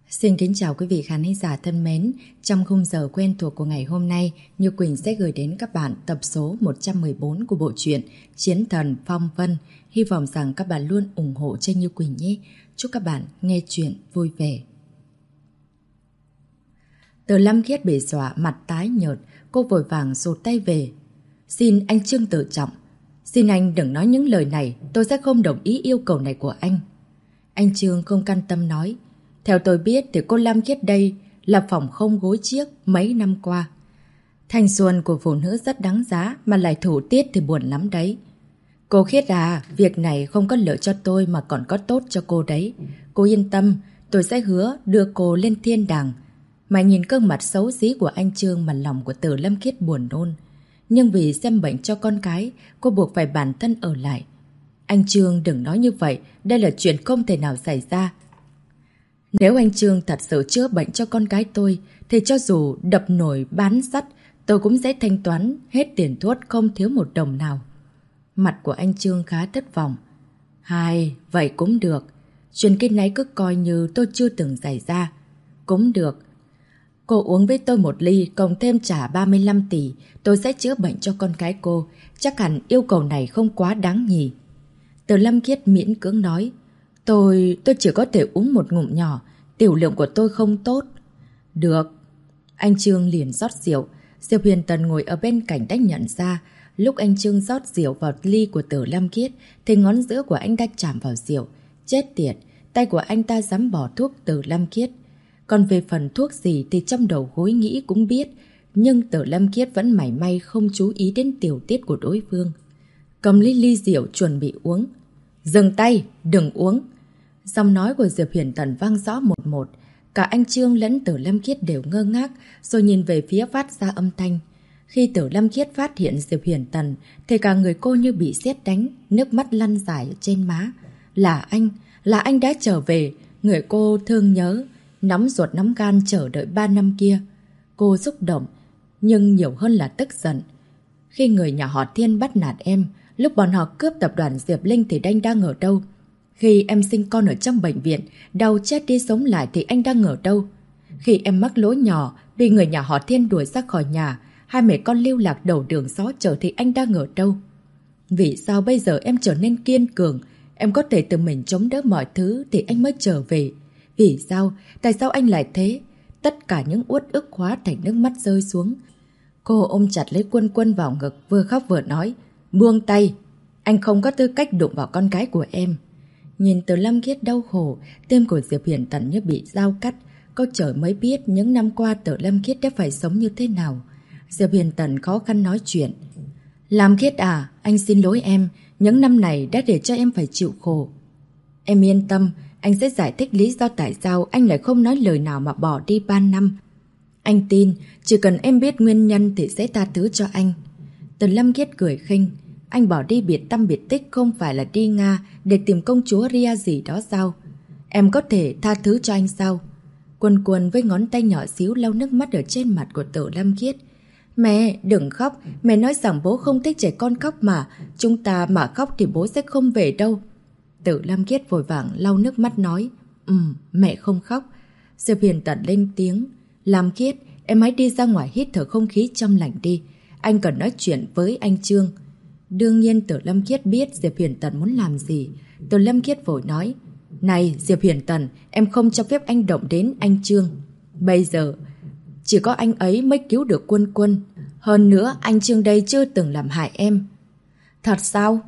Xin kính chào quý vị khán giả thân mến. Trong khung giờ quen thuộc của ngày hôm nay, Như Quỳnh sẽ gửi đến các bạn tập số 114 của bộ truyện Chiến Thần Phong Vân. Hy vọng rằng các bạn luôn ủng hộ cho Như Quỳnh nhé. Chúc các bạn nghe chuyện vui vẻ. Từ Lâm Khiết bị dọa mặt tái nhợt, cô vội vàng rụt tay về. Xin anh Trương tự trọng. Xin anh đừng nói những lời này, tôi sẽ không đồng ý yêu cầu này của anh. Anh Trương không can tâm nói. Theo tôi biết thì cô Lam Khiết đây là phòng không gối chiếc mấy năm qua. Thanh xuân của phụ nữ rất đáng giá mà lại thủ tiết thì buồn lắm đấy. Cô Khiết à, việc này không có lợi cho tôi mà còn có tốt cho cô đấy. Cô yên tâm, tôi sẽ hứa đưa cô lên thiên đàng. Mà nhìn gương mặt xấu xí của anh Trương mà lòng của Từ Lâm Khiết buồn nôn. Nhưng vì xem bệnh cho con cái, cô buộc phải bản thân ở lại. Anh Trương đừng nói như vậy, đây là chuyện không thể nào xảy ra. Nếu anh Trương thật sự chữa bệnh cho con gái tôi, thì cho dù đập nổi bán sắt, tôi cũng sẽ thanh toán hết tiền thuốc không thiếu một đồng nào. Mặt của anh Trương khá thất vọng. Vậy cũng được. Chuyện kinh này cứ coi như tôi chưa từng xảy ra. Cũng được. Cô uống với tôi một ly, cộng thêm trả 35 tỷ, tôi sẽ chữa bệnh cho con gái cô. Chắc hẳn yêu cầu này không quá đáng nhỉ. Từ Lâm Khiết miễn cưỡng nói. Tôi chỉ có thể uống một ngụm nhỏ, tiểu lượng của tôi không tốt. Được. Anh Trương liền rót rượu. Diệp Huyền Tần ngồi ở bên cạnh đã nhận ra, lúc anh Trương rót rượu vào ly của Từ Lâm Khiết, thì ngón giữa của anh đã chạm vào rượu. Chết tiệt, tay của anh ta dám bỏ thuốc Từ Lâm Khiết. Còn về phần thuốc gì thì trong đầu gối nghĩ cũng biết, nhưng Từ Lâm Khiết vẫn mảy may không chú ý đến tiểu tiết của đối phương. Cầm lấy ly rượu chuẩn bị uống. Dừng tay, đừng uống. Giọng nói của Diệp Huyền Tần vang rõ một một. Cả anh Trương lẫn Từ Lâm Khiết đều ngơ ngác, rồi nhìn về phía phát ra âm thanh. Khi Từ Lâm Khiết phát hiện Diệp Huyền Tần, thì cả người cô như bị sét đánh, nước mắt lăn dài trên má. Là anh đã trở về, người cô thương nhớ, nóng ruột nóng gan chờ đợi 3 năm kia. Cô xúc động, nhưng nhiều hơn là tức giận. Khi người nhà họ Thiên bắt nạt em, lúc bọn họ cướp tập đoàn Diệp Linh thì anh đang ở đâu? Khi em sinh con ở trong bệnh viện, đau chết đi sống lại thì anh đang ở đâu? Khi em mắc lỗi nhỏ, bị người nhà họ Thiên đuổi ra khỏi nhà, hai mẹ con lưu lạc đầu đường xó chợ thì anh đang ở đâu? Vì sao bây giờ em trở nên kiên cường, em có thể tự mình chống đỡ mọi thứ thì anh mới trở về? Vì sao? Tại sao anh lại thế? Tất cả những uất ức hóa thành nước mắt rơi xuống. Cô ôm chặt lấy Quân Quân vào ngực, vừa khóc vừa nói. Buông tay, anh không có tư cách đụng vào con gái của em. Nhìn Từ Lâm Khiết đau khổ, tim của Diệp Huyền Tần như bị dao cắt. Có trời mới biết những năm qua Từ Lâm Khiết đã phải sống như thế nào. Diệp Huyền Tần khó khăn nói chuyện. Lâm Khiết à, anh xin lỗi em. Những năm này đã để cho em phải chịu khổ. Em yên tâm, anh sẽ giải thích lý do tại sao anh lại không nói lời nào mà bỏ đi 3 năm. Anh tin, chỉ cần em biết nguyên nhân thì sẽ tha thứ cho anh. Từ Lâm Khiết cười khinh. Anh bỏ đi biệt tâm biệt tích không phải là đi Nga để tìm công chúa Ria gì đó sao? Em có thể tha thứ cho anh sao? Quân Quân với ngón tay nhỏ xíu lau nước mắt ở trên mặt của Từ Lâm Khiết. Mẹ, đừng khóc. Mẹ nói rằng bố không thích trẻ con khóc mà. Chúng ta mà khóc thì bố sẽ không về đâu. Từ Lâm Khiết vội vàng lau nước mắt nói. Mẹ không khóc. Diệp Huyền Tần lên tiếng. Lâm Khiết, em hãy đi ra ngoài hít thở không khí trong lành đi. Anh cần nói chuyện với anh Trương. Đương nhiên Từ Lâm Khiết biết Diệp Huyền Tần muốn làm gì. Từ Lâm Khiết vội nói. Này Diệp Huyền Tần, em không cho phép anh động đến anh Trương. Bây giờ chỉ có anh ấy mới cứu được Quân Quân. Hơn nữa anh Trương đây chưa từng làm hại em. Thật sao?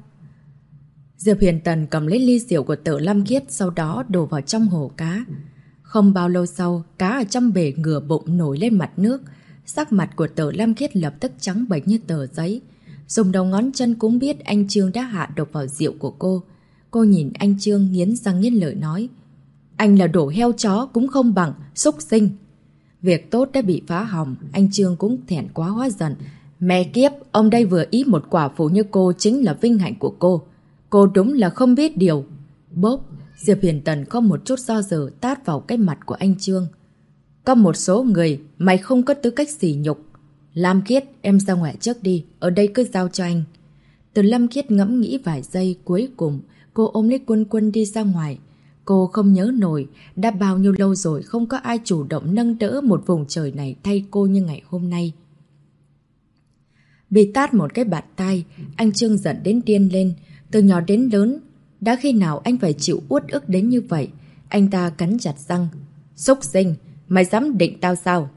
Diệp Huyền Tần cầm lấy ly rượu của Từ Lâm Khiết, sau đó đổ vào trong hồ cá. Không bao lâu sau, cá ở trong bể ngửa bụng nổi lên mặt nước. Sắc mặt của Từ Lâm Khiết lập tức trắng bệch như tờ giấy. Dùng đầu ngón chân cũng biết anh Trương đã hạ độc vào rượu của cô. Cô nhìn anh Trương nghiến răng nghiến lợi nói. Anh là đồ heo chó cũng không bằng, xúc sinh. Việc tốt đã bị phá hỏng, anh Trương cũng thẹn quá hóa giận. Mẹ kiếp, ông đây vừa ý một quả phụ như cô chính là vinh hạnh của cô. Cô đúng là không biết điều. Bốp, Diệp Huyền Tần không một chút do dự tát vào cái mặt của anh Trương. Có một số người mày không có tư cách sỉ nhục. Lam Khiết, em ra ngoài trước đi, ở đây cứ giao cho anh. Từ Lâm Khiết ngẫm nghĩ vài giây, cuối cùng cô ôm lấy Quân Quân đi ra ngoài. Cô không nhớ nổi đã bao nhiêu lâu rồi không có ai chủ động nâng đỡ một vùng trời này thay cô như ngày hôm nay. Bị tát một cái bạt tai, anh Trương giận đến điên lên. Từ nhỏ đến lớn, đã khi nào anh phải chịu uất ức đến như vậy? Anh ta cắn chặt răng. Xúc sinh, mày dám định tao sao?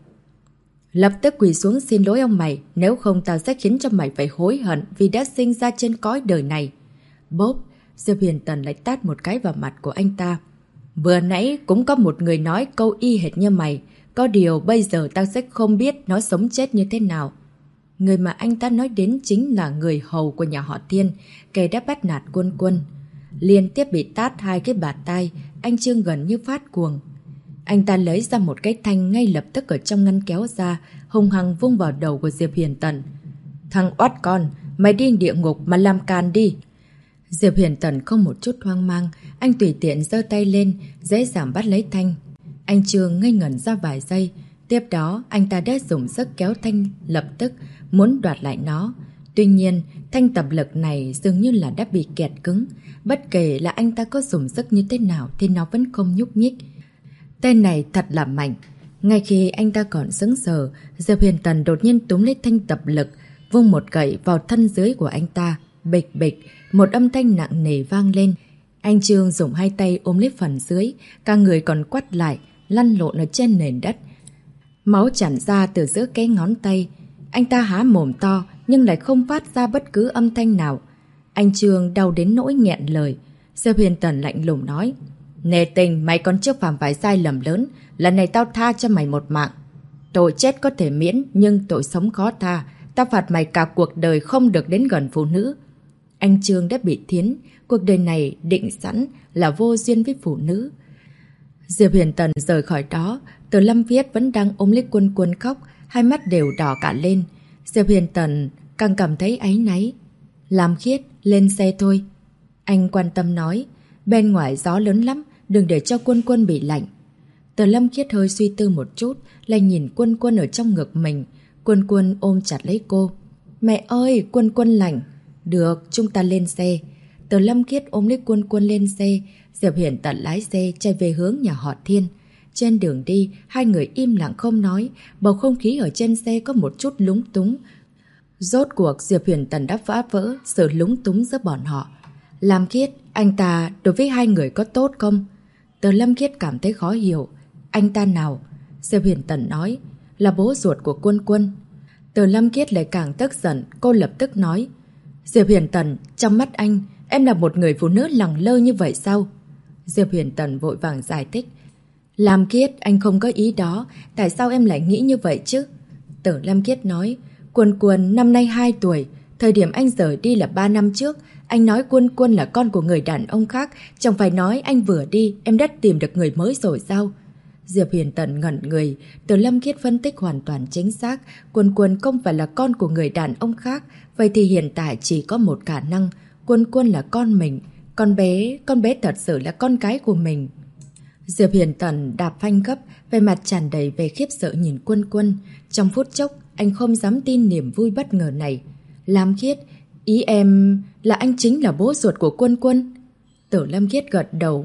Lập tức quỳ xuống xin lỗi ông mày, nếu không tao sẽ khiến cho mày phải hối hận vì đã sinh ra trên cõi đời này. Bốp, Diệp Huyền Tần lại tát một cái vào mặt của anh ta. Vừa nãy cũng có một người nói câu y hệt như mày, có điều bây giờ tao sẽ không biết nó sống chết như thế nào. Người mà anh ta nói đến chính là người hầu của nhà họ Thiên, kẻ đã bắt nạt Quân Quân. Liên tiếp bị tát 2 cái bạt tai, anh Trương gần như phát cuồng. Anh ta lấy ra một cái thanh ngay lập tức ở trong ngăn kéo ra, hung hăng vung vào đầu của Diệp Huyền Tần. Thằng oát con, mày đi địa ngục mà làm càn đi. Diệp Huyền Tần không một chút hoang mang, anh tùy tiện giơ tay lên, dễ dàng bắt lấy thanh. Anh Trương ngây ngẩn ra vài giây, tiếp đó anh ta đã dùng sức kéo thanh lập tức, muốn đoạt lại nó. Tuy nhiên, thanh tập lực này dường như là đã bị kẹt cứng. Bất kể là anh ta có dùng sức như thế nào thì nó vẫn không nhúc nhích. Tên này thật là mạnh. Ngay khi anh ta còn sững sờ, Diệp Huyền Tần đột nhiên túm lấy thanh tập lực, vung một gậy vào thân dưới của anh ta. Bịch bịch, một âm thanh nặng nề vang lên. Anh Trương dùng 2 tay ôm lấy phần dưới, cả người còn quắt lại, lăn lộn ở trên nền đất. Máu tràn ra từ giữa cái ngón tay. Anh ta há mồm to nhưng lại không phát ra bất cứ âm thanh nào. Anh Trương đau đến nỗi nghẹn lời. Diệp Huyền Tần lạnh lùng nói: Nề tình, mày còn chưa phạm phải sai lầm lớn. Lần này tao tha cho mày một mạng. Tội chết có thể miễn, nhưng tội sống khó tha. Tao phạt mày cả cuộc đời không được đến gần phụ nữ. Anh Trương đã bị thiến. Cuộc đời này định sẵn là vô duyên với phụ nữ. Diệp Huyền Tần rời khỏi đó. Từ Lâm Viết vẫn đang ôm lấy Quân Quân khóc, hai mắt đều đỏ cả lên. Diệp Huyền Tần càng cảm thấy áy náy. Lam Khiết, lên xe thôi. Anh quan tâm nói. Bên ngoài gió lớn lắm, đừng để cho Quân Quân bị lạnh. Từ Lâm Khiết hơi suy tư một chút, lại nhìn Quân Quân ở trong ngực mình. Quân Quân ôm chặt lấy cô. Mẹ ơi, Quân Quân lạnh. Được, chúng ta lên xe. Từ Lâm Khiết ôm lấy Quân Quân lên xe. Diệp Huyền Tần lái xe chạy về hướng nhà họ Thiên. Trên đường đi, hai người im lặng không nói. Bầu không khí ở trên xe có một chút lúng túng. Rốt cuộc Diệp Huyền Tần đã phá vỡ sự lúng túng giữa bọn họ. Lam Khiết, anh ta đối với hai người có tốt không? Từ Lâm Khiết cảm thấy khó hiểu. Anh ta nào? Diệp Huyền Tần nói. Là bố ruột của Quân Quân. Từ Lâm Khiết lại càng tức giận. Cô lập tức nói. Diệp Huyền Tần, trong mắt anh, em là một người phụ nữ lẳng lơ như vậy sao? Diệp Huyền Tần vội vàng giải thích. Lam Khiết, anh không có ý đó. Tại sao em lại nghĩ như vậy chứ? Từ Lâm Khiết nói. Quân Quân năm nay 2 tuổi. Thời điểm anh rời đi là 3 năm trước. Anh nói Quân Quân là con của người đàn ông khác. Chẳng phải nói anh vừa đi em đã tìm được người mới rồi sao? Diệp Huyền Tần ngẩn người. Từ Lâm Khiết phân tích hoàn toàn chính xác. Quân Quân không phải là con của người đàn ông khác. Vậy thì hiện tại chỉ có một khả năng. Quân Quân là con mình. Con bé thật sự là con cái của mình. Diệp Huyền Tần đạp phanh gấp, vẻ mặt tràn đầy vẻ khiếp sợ nhìn Quân Quân. Trong phút chốc, anh không dám tin niềm vui bất ngờ này. Lam Khiết, ý em là anh chính là bố ruột của Quân Quân. Tử Lam Khiết gật đầu.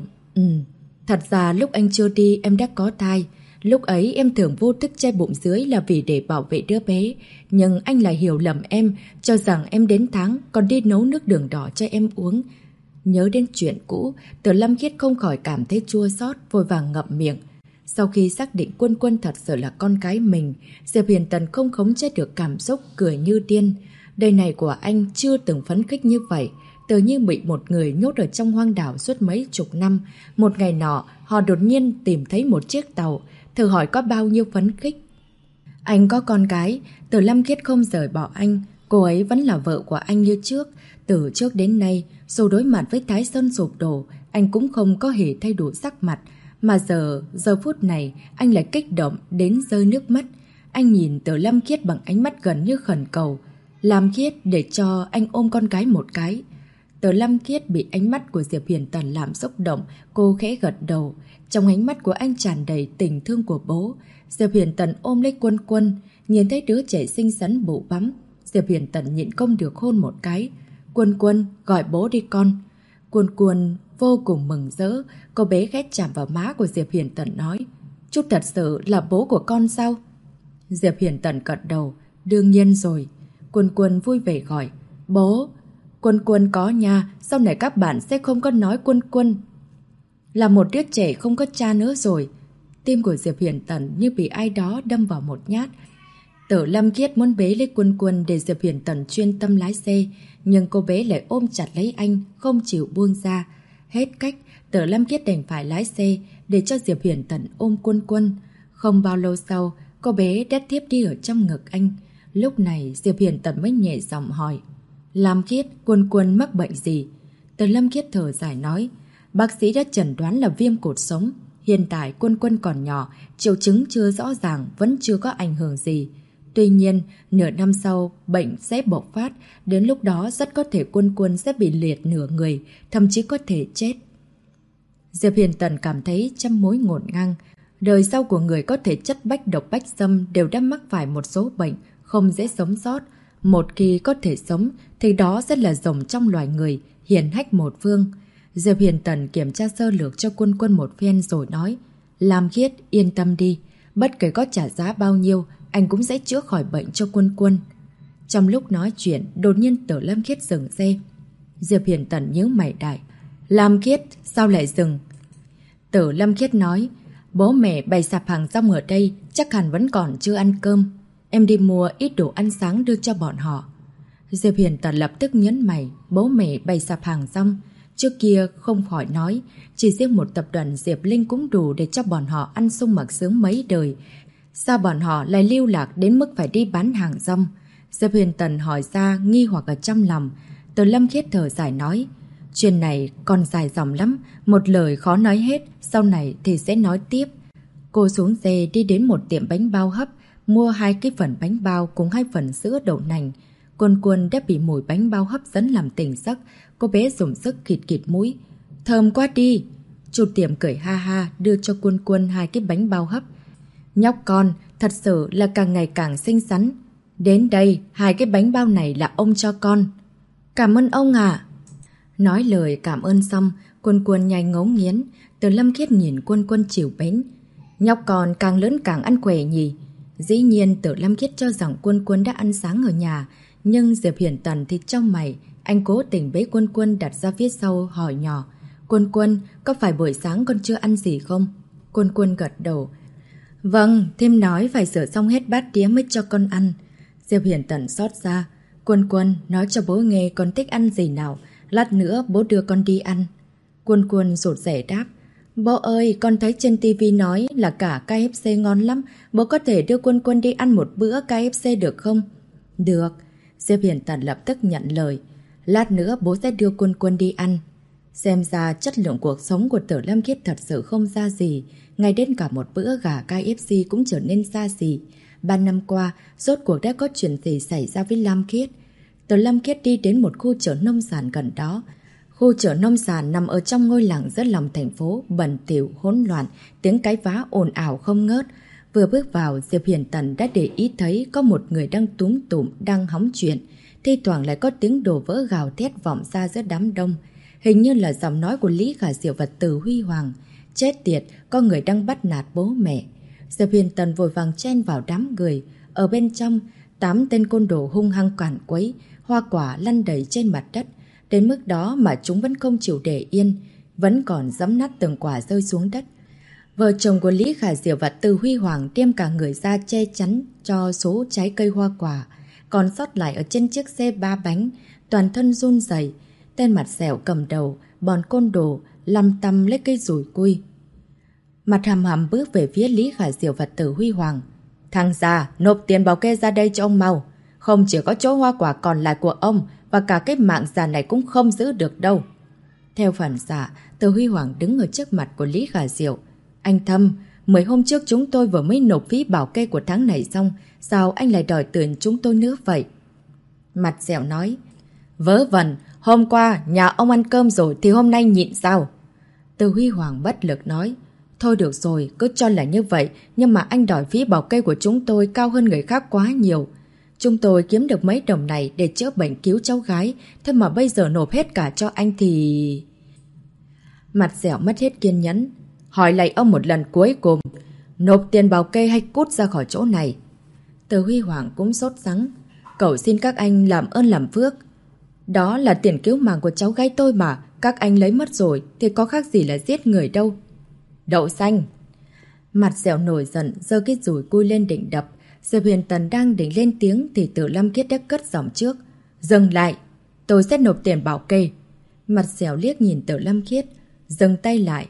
Thật ra lúc anh chưa đi em đã có thai. Lúc ấy em thường vô thức che bụng dưới là vì để bảo vệ đứa bé. Nhưng anh lại hiểu lầm em, cho rằng em đến tháng còn đi nấu nước đường đỏ cho em uống. Nhớ đến chuyện cũ, Tử Lâm Khiết không khỏi cảm thấy chua xót, vội vàng ngậm miệng. Sau khi xác định Quân Quân thật sự là con cái mình, Diệp Huyền Tần không khống chế được cảm xúc, cười như điên. Đời này của anh chưa từng phấn khích như vậy, tự như bị một người nhốt ở trong hoang đảo suốt mấy chục năm. Một ngày nọ, họ đột nhiên tìm thấy một chiếc tàu, thử hỏi có bao nhiêu phấn khích. Anh có con gái, Tử Lâm Khiết không rời bỏ anh, cô ấy vẫn là vợ của anh như trước. Từ trước đến nay, dù đối mặt với Thái Sơn sụp đổ, anh cũng không có hề thay đổi sắc mặt. Mà giờ phút này, anh lại kích động đến rơi nước mắt. Anh nhìn Tử Lâm Khiết bằng ánh mắt gần như khẩn cầu. Lam Khiết, để cho anh ôm con gái một cái. Tử Lâm Khiết bị ánh mắt của Diệp Huyền Tần làm xúc động, cô khẽ gật đầu. Trong ánh mắt của anh tràn đầy tình thương của bố. Diệp Huyền Tần ôm lấy Quân Quân, nhìn thấy đứa trẻ xinh xắn bụ bắm. Diệp Huyền Tần nhịn không được hôn một cái. Quân Quân, gọi bố đi con. Quân Quân vô cùng mừng rỡ. Cô bé ghét chạm vào má của Diệp Hiền Tần nói, chú thật sự là bố của con sao? Diệp Hiền Tần gật đầu, đương nhiên rồi. Quân Quân vui vẻ gọi, bố. Quân Quân có nha, sau này các bạn sẽ không có nói Quân Quân là một đứa trẻ không có cha nữa rồi. Tim của Diệp Hiền Tần như bị ai đó đâm vào một nhát. Tử Lâm Khiết muốn bế lấy Quân Quân để Diệp Hiền Tần chuyên tâm lái xe, nhưng cô bé lại ôm chặt lấy anh, không chịu buông ra. Hết cách, Tử Lâm Khiết đành phải lái xe để cho Diệp Hiền Tần ôm Quân Quân. Không bao lâu sau, cô bé đã thiếp đi ở trong ngực anh. Lúc này Diệp Hiền Tần mới nhẹ giọng hỏi, Lam Khiết, Quân Quân mắc bệnh gì? Tử Lâm Khiết thở dài nói, bác sĩ đã chẩn đoán là viêm cột sống. Hiện tại Quân Quân còn nhỏ, triệu chứng chưa rõ ràng, vẫn chưa có ảnh hưởng gì. Tuy nhiên, nửa năm sau, bệnh sẽ bộc phát, đến lúc đó rất có thể Quân Quân sẽ bị liệt nửa người, thậm chí có thể chết. Diệp Hiền Tần cảm thấy trăm mối ngổn ngang. Đời sau của người có thể chất bách độc bách xâm đều đã mắc phải một số bệnh, không dễ sống sót. Một khi có thể sống, thì đó sẽ là rồng trong loài người, hiển hách một phương. Diệp Hiền Tần kiểm tra sơ lược cho Quân Quân một phen rồi nói, Lam Khiết, yên tâm đi, bất kể có trả giá bao nhiêu, anh cũng sẽ chữa khỏi bệnh cho Quân Quân. Trong lúc nói chuyện, đột nhiên Tử Lâm Khiết dừng xe. Diệp Hiền Tần nhíu mày đại, Lam Khiết, sao lại dừng? Tử Lâm Khiết nói, bố mẹ bày sạp hàng rong ở đây, chắc hẳn vẫn còn chưa ăn cơm. Em đi mua ít đồ ăn sáng đưa cho bọn họ. Diệp Hiền Tần lập tức nhấn mày, bố mẹ bày sạp hàng rong. Trước kia không khỏi nói, chỉ riêng một tập đoàn Diệp Linh cũng đủ để cho bọn họ ăn sung mặc sướng mấy đời. Sao bọn họ lại lưu lạc đến mức phải đi bán hàng rong? Diệp Hiền Tần hỏi ra nghi hoặc ở trong lòng. Tử Lâm Khiết thở dài nói, chuyện này còn dài dòng lắm, một lời khó nói hết, sau này thì sẽ nói tiếp. Cô xuống xe đi đến một tiệm bánh bao hấp, mua 2 cái phần bánh bao cùng 2 phần sữa đậu nành. Quân Quân đã bị mùi bánh bao hấp dẫn làm tỉnh giấc, cô bé dùng sức khịt khịt mũi. Thơm quá đi! Chủ tiệm cười ha ha đưa cho Quân Quân 2 cái bánh bao hấp. Nhóc con, thật sự là càng ngày càng xinh xắn. Đến đây, 2 cái bánh bao này là ông cho con. Cảm ơn ông ạ. Nói lời cảm ơn xong, Quân Quân nhai ngấu nghiến. Tử Lâm Khiết nhìn Quân Quân chịu bến. Nhóc con càng lớn càng ăn khỏe nhỉ. Dĩ nhiên Tử Lâm Khiết cho rằng Quân Quân đã ăn sáng ở nhà, nhưng Diệp Hiền Tần thì trong mày. Anh cố tình bế Quân Quân đặt ra phía sau hỏi nhỏ, Quân Quân, có phải buổi sáng con chưa ăn gì không? Quân Quân gật đầu. Vâng, thêm nói phải rửa xong hết bát đĩa mới cho con ăn. Diệp Hiền Tần xót ra. Quân Quân, nói cho bố nghe con thích ăn gì nào, lát nữa bố đưa con đi ăn. Quân Quân rụt rẻ đáp, bố ơi, con thấy trên tivi nói là cả KFC ngon lắm, bố có thể đưa Quân Quân đi ăn một bữa KFC được không? Được. Diệp Hiền Tần lập tức nhận lời. Lát nữa bố sẽ đưa Quân Quân đi ăn. Xem ra chất lượng cuộc sống của Tử Lâm Khiết thật sự không ra gì. Ngay đến cả một bữa gà KFC cũng trở nên xa xỉ. 3 năm qua, rốt cuộc đã có chuyện gì xảy ra với Lam Khiết? Tử Lâm Khiết đi đến một khu chợ nông sản gần đó. Khu chợ nông sản nằm ở trong ngôi làng giữa lòng thành phố, bẩn thỉu, hỗn loạn, tiếng cái vá ồn ào không ngớt. Vừa bước vào, Diệp Hiền Tần đã để ý thấy có một người đang túm tụm, đang hóng chuyện. Thi thoảng lại có tiếng đổ vỡ gào thét vọng ra giữa đám đông. Hình như là giọng nói của Lý Khả Diệu và Từ Huy Hoàng. Chết tiệt, có người đang bắt nạt bố mẹ. Diệp Hiền Tần vội vàng chen vào đám người. Ở bên trong, 8 tên côn đồ hung hăng càn quấy, hoa quả lăn đầy trên mặt đất. Đến mức đó mà chúng vẫn không chịu để yên, vẫn còn giẫm nát từng quả rơi xuống đất. Vợ chồng của Lý Khả Diệu và Từ Huy Hoàng đem cả người ra che chắn cho số trái cây hoa quả. Còn sót lại ở trên chiếc xe 3 bánh, toàn thân run rẩy. Tên mặt dẻo cầm đầu, bọn côn đồ lăm tăm lấy cây dùi cui. Mặt hầm hầm bước về phía Lý Khả Diệu và Từ Huy Hoàng. Thằng già, nộp tiền bảo kê ra đây cho ông mau. Không chỉ có chỗ hoa quả còn lại của ông, và cả cái mạng già này cũng không giữ được đâu. Theo phản xạ, Từ Huy Hoàng đứng ở trước mặt của Lý Khả Diệu. Anh Thâm, 10 hôm trước chúng tôi vừa mới nộp phí bảo kê của tháng này xong, sao anh lại đòi tiền chúng tôi nữa vậy? Mặt dẻo nói, vớ vẩn, hôm qua nhà ông ăn cơm rồi thì hôm nay nhịn sao? Từ Huy Hoàng bất lực nói, thôi được rồi, cứ cho là như vậy, nhưng mà anh đòi phí bảo kê của chúng tôi cao hơn người khác quá nhiều. Chúng tôi kiếm được mấy đồng này để chữa bệnh cứu cháu gái, thế mà bây giờ nộp hết cả cho anh thì... Mặt dẻo mất hết kiên nhẫn. Hỏi lại ông một lần cuối cùng. Nộp tiền bảo kê hay cút ra khỏi chỗ này? Từ Huy Hoàng cũng sốt sắng. Cậu xin các anh làm ơn làm phước. Đó là tiền cứu mạng của cháu gái tôi mà. Các anh lấy mất rồi thì có khác gì là giết người đâu. Đậu xanh. Mặt dẻo nổi giận, giơ cái dùi cui lên định đập. Diệp Huyền Tần đang định lên tiếng thì Từ Lâm Khiết đã cất giọng trước. Dừng lại, tôi sẽ nộp tiền bảo kê. Mặt dẻo liếc nhìn Từ Lâm Khiết, dừng tay lại.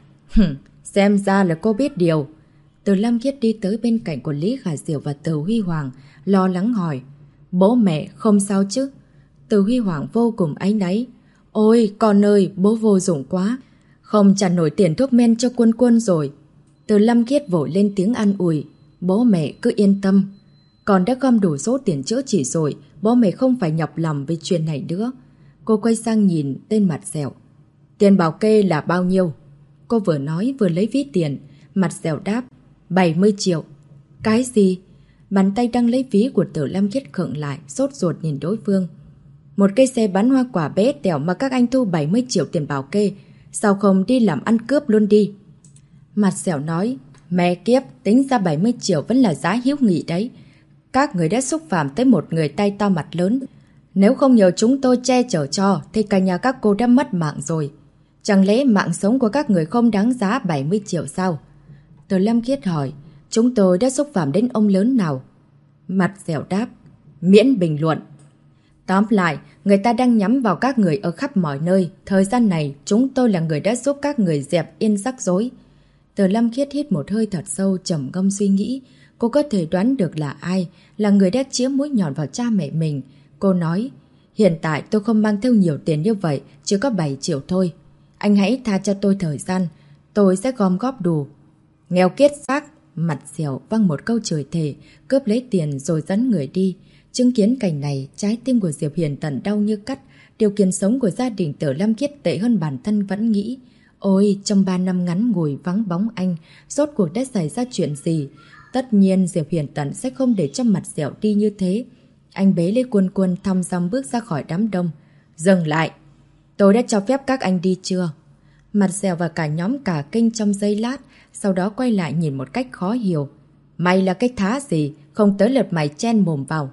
Xem ra là cô biết điều. Từ Lâm Khiết đi tới bên cạnh của Lý Khả Diệu và Từ Huy Hoàng, lo lắng hỏi. Bố mẹ không sao chứ? Từ Huy Hoàng vô cùng áy náy. Ôi con ơi, bố vô dụng quá. Không trả nổi tiền thuốc men cho Quân Quân rồi. Từ Lâm Khiết vội lên tiếng an ủi. Bố mẹ cứ yên tâm. Con đã gom đủ số tiền chữa trị rồi. Bố mẹ không phải nhọc lòng về chuyện này nữa. Cô quay sang nhìn tên mặt dẻo. Tiền bảo kê là bao nhiêu? Cô vừa nói vừa lấy ví tiền. Mặt dẻo đáp 70 triệu. Cái gì? Bàn tay đang lấy ví của Từ Lâm Khiết khựng lại, sốt ruột nhìn đối phương. Một cây xe bán hoa quả bé tẹo mà các anh thu 70 triệu tiền bảo kê. Sao không đi làm ăn cướp luôn đi? Mặt dẻo nói. Mẹ kiếp, tính ra 70 triệu vẫn là giá hiếu nghị đấy. Các người đã xúc phạm tới một người tay to mặt lớn. Nếu không nhờ chúng tôi che chở cho thì cả nhà các cô đã mất mạng rồi. Chẳng lẽ mạng sống của các người không đáng giá 70 triệu sao? Từ Lâm Khiết hỏi. Chúng tôi đã xúc phạm đến ông lớn nào? Mặt dẻo đáp. Miễn bình luận. Tóm lại, người ta đang nhắm vào các người ở khắp mọi nơi. Thời gian này, chúng tôi là người đã giúp các người dẹp yên rắc rối. Từ Lâm Khiết hít một hơi thật sâu, trầm ngâm suy nghĩ. Cô có thể đoán được là ai, là người đã chĩa mũi nhọn vào cha mẹ mình. Cô nói, hiện tại tôi không mang theo nhiều tiền như vậy, chỉ có 7 triệu thôi. Anh hãy tha cho tôi thời gian, tôi sẽ gom góp đủ. Nghèo kiết xác, mặt dẻo văng một câu chửi thề, cướp lấy tiền rồi dẫn người đi. Chứng kiến cảnh này, trái tim của Diệp Hiền Tần đau như cắt. Điều kiện sống của gia đình Từ Lâm Khiết tệ hơn bản thân vẫn nghĩ. Ôi, trong 3 năm ngắn ngủi vắng bóng anh, rốt cuộc đã xảy ra chuyện gì? Tất nhiên Diệp Hiền Tần sẽ không để cho mặt dẻo đi như thế. Anh bế lấy Quân Quân thong dong bước ra khỏi đám đông. Dừng lại! Tôi đã cho phép các anh đi chưa? Mặt dẻo và cả nhóm cả kinh trong giây lát, sau đó quay lại nhìn một cách khó hiểu. Mày là cái thá gì? Không tới lượt mày chen mồm vào.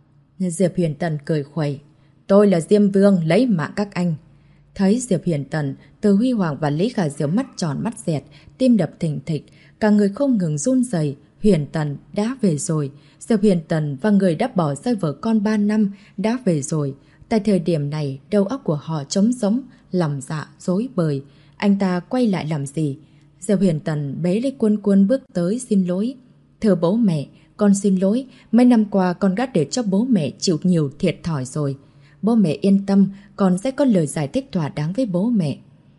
Diệp Hiền Tần cười khuẩy. Tôi là Diêm Vương lấy mạng các anh. Thấy Diệp Hiền Tần, Từ Huy Hoàng và Lý Khả Diệu mắt tròn mắt dẹt, tim đập thình thịch, cả người không ngừng run rẩy. Hiền Tần đã về rồi. Diệp Hiền Tần và người đã bỏ rơi vợ con 3 năm đã về rồi. Tại thời điểm này, đầu óc của họ trống rỗng, lòng dạ rối bời. Anh ta quay lại làm gì? Diệp Hiền Tần bế lấy Quân Quân bước tới xin lỗi. Thưa bố mẹ, con xin lỗi. Mấy năm qua con đã để cho bố mẹ chịu nhiều thiệt thòi rồi. Bố mẹ yên tâm, con sẽ có lời giải thích thỏa đáng với bố mẹ.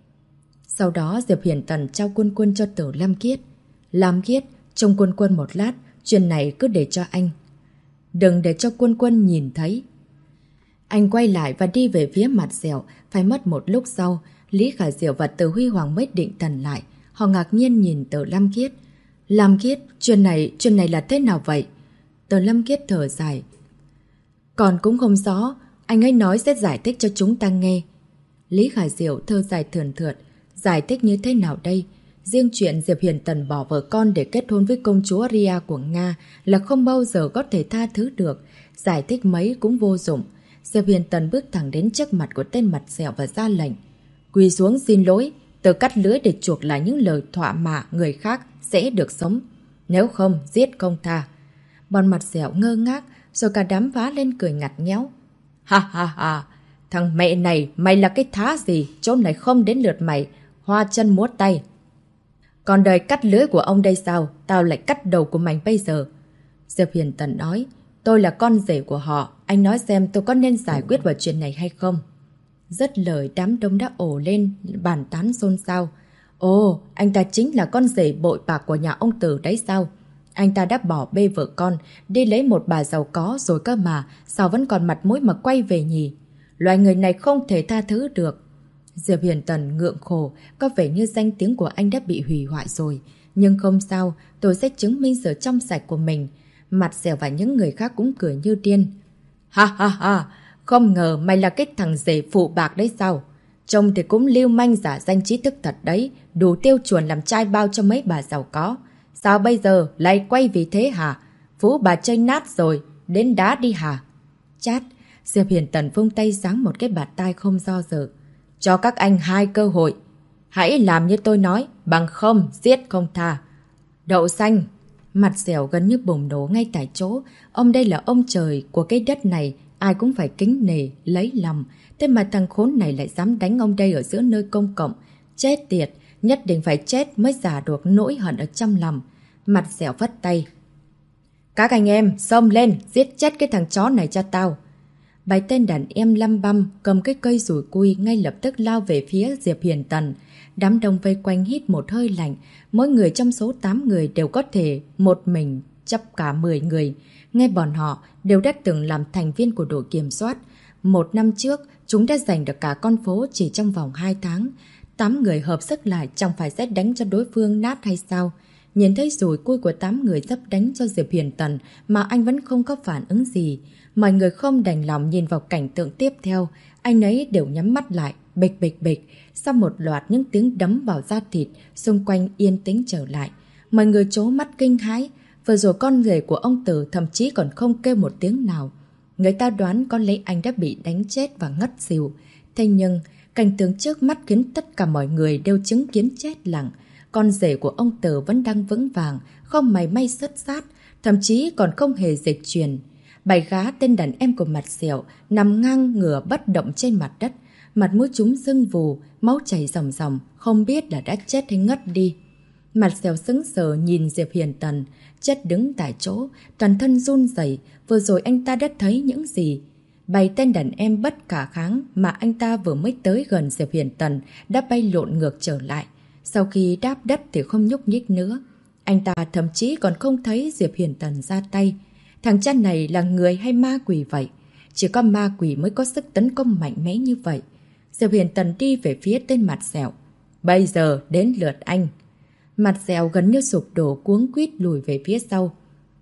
Sau đó Diệp Hiền Tần trao Quân Quân cho Từ Lâm Khiết. Lâm Khiết, trông Quân Quân một lát, chuyện này cứ để cho anh. Đừng để cho Quân Quân nhìn thấy. Anh quay lại và đi về phía mặt dẻo. Phải mất một lúc sau, Lý Khả Diệu và Từ Huy Hoàng mới định thần lại. Họ ngạc nhiên nhìn Từ Lâm Khiết. Lâm Khiết, chuyện này là thế nào vậy? Từ Lâm Khiết thở dài. Còn cũng không rõ, anh ấy nói sẽ giải thích cho chúng ta nghe. Lý Khả Diệu thơ dài thườn thượt. Giải thích như thế nào đây? Riêng chuyện Diệp Hiền Tần bỏ vợ con để kết hôn với công chúa Ria của Nga là không bao giờ có thể tha thứ được. Giải thích mấy cũng vô dụng. Diệp Hiền Tần bước thẳng đến trước mặt của tên mặt dẻo và ra lệnh. Quỳ xuống xin lỗi, tự cắt lưỡi để chuộc lại những lời thọa mạ người khác sẽ được sống. Nếu không, giết không tha. Bọn mặt dẻo ngơ ngác, rồi cả đám phá lên cười ngặt nghẽo. Ha ha ha, thằng mẹ này, mày là cái thá gì, chỗ này không đến lượt mày, hoa chân múa tay. Còn đời cắt lưỡi của ông đây sao, tao lại cắt đầu của mày bây giờ. Diệp Hiền Tần nói, tôi là con rể của họ, anh nói xem tôi có nên giải quyết vào chuyện này hay không. Dứt lời đám đông đã ồ lên, bàn tán xôn xao. Ồ, anh ta chính là con rể bội bạc của nhà ông Tử đấy sao? Anh ta đã bỏ bê vợ con, đi lấy một bà giàu có rồi cơ mà, sao vẫn còn mặt mũi mà quay về nhỉ? Loại người này không thể tha thứ được. Diệp Hiền Tần ngượng khổ, có vẻ như danh tiếng của anh đã bị hủy hoại rồi. Nhưng không sao, tôi sẽ chứng minh sự trong sạch của mình. Mặt dẻo và những người khác cũng cười như điên. Ha ha ha, không ngờ mày là cái thằng rể phụ bạc đấy sao? Trông thì cũng lưu manh giả danh trí thức thật đấy, đủ tiêu chuẩn làm trai bao cho mấy bà giàu có. Sao bây giờ lại quay vì thế hả? Phú bà chơi nát rồi, đến đá đi hả? Chát, Diệp Hiền Tần vung tay giáng một cái bạt tai không do dự. Cho các anh 2 cơ hội. Hãy làm như tôi nói, bằng không, giết không tha. Đậu xanh. Mặt dẻo gần như bùng nổ ngay tại chỗ. Ông đây là ông trời của cái đất này, ai cũng phải kính nể, lấy lòng. Thế mà thằng khốn này lại dám đánh ông đây ở giữa nơi công cộng. Chết tiệt, nhất định phải chết mới giả được nỗi hận ở trong lòng. Mặt dẻo vất tay. Các anh em, xông lên, giết chết cái thằng chó này cho tao. 7 tên đàn em lăm băm cầm cái cây rủi cui ngay lập tức lao về phía Diệp Hiền Tần. Đám đông vây quanh hít một hơi lạnh. Mỗi người trong số 8 người đều có thể một mình chấp cả 10 người. Nghe bọn họ đều đã từng làm thành viên của đội kiểm soát. 1 năm trước, chúng đã giành được cả con phố chỉ trong vòng 2 tháng. 8 người hợp sức lại chẳng phải sẽ đánh cho đối phương nát hay sao? Nhìn thấy rủi cui của 8 người sắp đánh cho Diệp Hiền Tần mà anh vẫn không có phản ứng gì. Mọi người không đành lòng nhìn vào cảnh tượng tiếp theo. Anh ấy đều nhắm mắt lại, bịch bịch bịch. Sau một loạt những tiếng đấm vào da thịt, xung quanh yên tĩnh trở lại. Mọi người trố mắt kinh hãi. Vừa rồi con rể của ông Tử thậm chí còn không kêu một tiếng nào. Người ta đoán có lẽ anh đã bị đánh chết và ngất xỉu. Thế nhưng, cảnh tượng trước mắt khiến tất cả mọi người đều chứng kiến chết lặng. Con rể của ông Tử vẫn đang vững vàng, không mảy may sứt sát, thậm chí còn không hề dịch chuyển. 7 gã tên đàn em của Mặt Dẻo nằm ngang ngửa bất động trên mặt đất. Mặt mũi chúng sưng vù, máu chảy ròng ròng, không biết là đã chết hay ngất đi. Mặt Dẻo sững sờ nhìn Diệp Hiền Tần, chết đứng tại chỗ, toàn thân run rẩy. Vừa rồi anh ta đã thấy những gì? 7 tên đàn em bất khả kháng mà anh ta vừa mới tới gần Diệp Hiền Tần đã bay lộn ngược trở lại. Sau khi đáp đất thì không nhúc nhích nữa. Anh ta thậm chí còn không thấy Diệp Hiền Tần ra tay. Thằng cha này là người hay ma quỷ vậy? Chỉ có ma quỷ mới có sức tấn công mạnh mẽ như vậy. Diệp Hiền Tần đi về phía tên Mặt Dẻo. Bây giờ đến lượt anh. Mặt Dẻo gần như sụp đổ cuống quýt lùi về phía sau.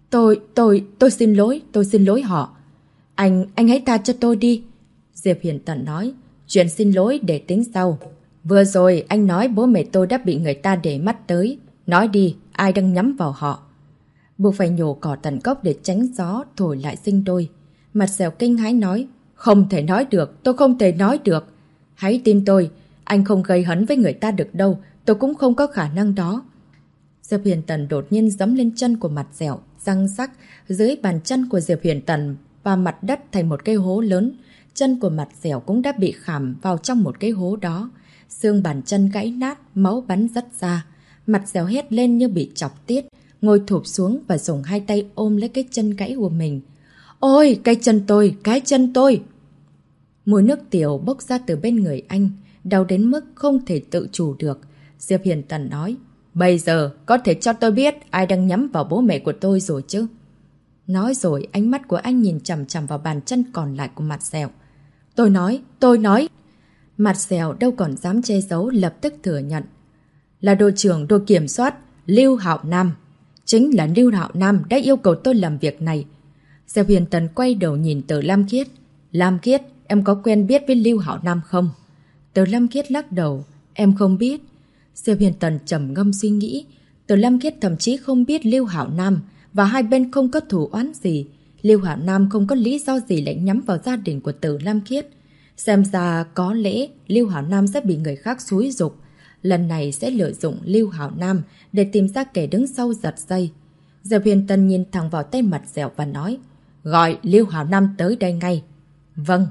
Tôi xin lỗi họ. Anh hãy tha cho tôi đi. Diệp Hiền Tần nói. Chuyện xin lỗi để tính sau. Vừa rồi anh nói bố mẹ tôi đã bị người ta để mắt tới. Nói đi, ai đang nhắm vào họ? Buộc phải nhổ cỏ tận gốc để tránh gió thổi lại sinh đôi. Mặt Dẻo kinh hãi nói. Không thể nói được, tôi không thể nói được. Hãy tin tôi, anh không gây hấn với người ta được đâu. Tôi cũng không có khả năng đó. Diệp Hiền Tần đột nhiên giẫm lên chân của Mặt Dẻo, răng rắc. Dưới bàn chân của Diệp Hiền Tần và mặt đất thành một cái hố lớn. Chân của Mặt Dẻo cũng đã bị khảm vào trong một cái hố đó. Xương bàn chân gãy nát, máu bắn rất ra. Mặt Dẻo hét lên như bị chọc tiết, ngồi thụp xuống và dùng 2 tay ôm lấy cái chân gãy của mình. Ôi, cái chân tôi! Mùi nước tiểu bốc ra từ bên người anh, đau đến mức không thể tự chủ được. Diệp Hiền Tần nói, bây giờ có thể cho tôi biết ai đang nhắm vào bố mẹ của tôi rồi chứ? Nói rồi ánh mắt của anh nhìn chằm chằm vào bàn chân còn lại của Mặt Dẻo. Tôi nói. Mặt Dẻo đâu còn dám che giấu, lập tức thừa nhận. Là đội trưởng đội kiểm soát, Lưu Hạo Nam. Chính là Lưu Hạo Nam đã yêu cầu tôi làm việc này. Diệp Hiền Tần quay đầu nhìn Từ Lam Khiết. Lam Khiết, em có quen biết với Lưu Hạo Nam không? Từ Lam Khiết lắc đầu. Em không biết. Diệp Hiền Tần trầm ngâm suy nghĩ. Từ Lam Khiết thậm chí không biết Lưu Hạo Nam và hai bên không có thù oán gì. Lưu Hạo Nam không có lý do gì lại nhắm vào gia đình của Từ Lam Khiết. Xem ra có lẽ Lưu Hạo Nam sẽ bị người khác xúi giục. Lần này sẽ lợi dụng Lưu Hạo Nam để tìm ra kẻ đứng sau giật dây. Diệp Hiền Tần nhìn thẳng vào tay Mặt Dẻo và nói, gọi Lưu Hạo Nam tới đây ngay. Vâng.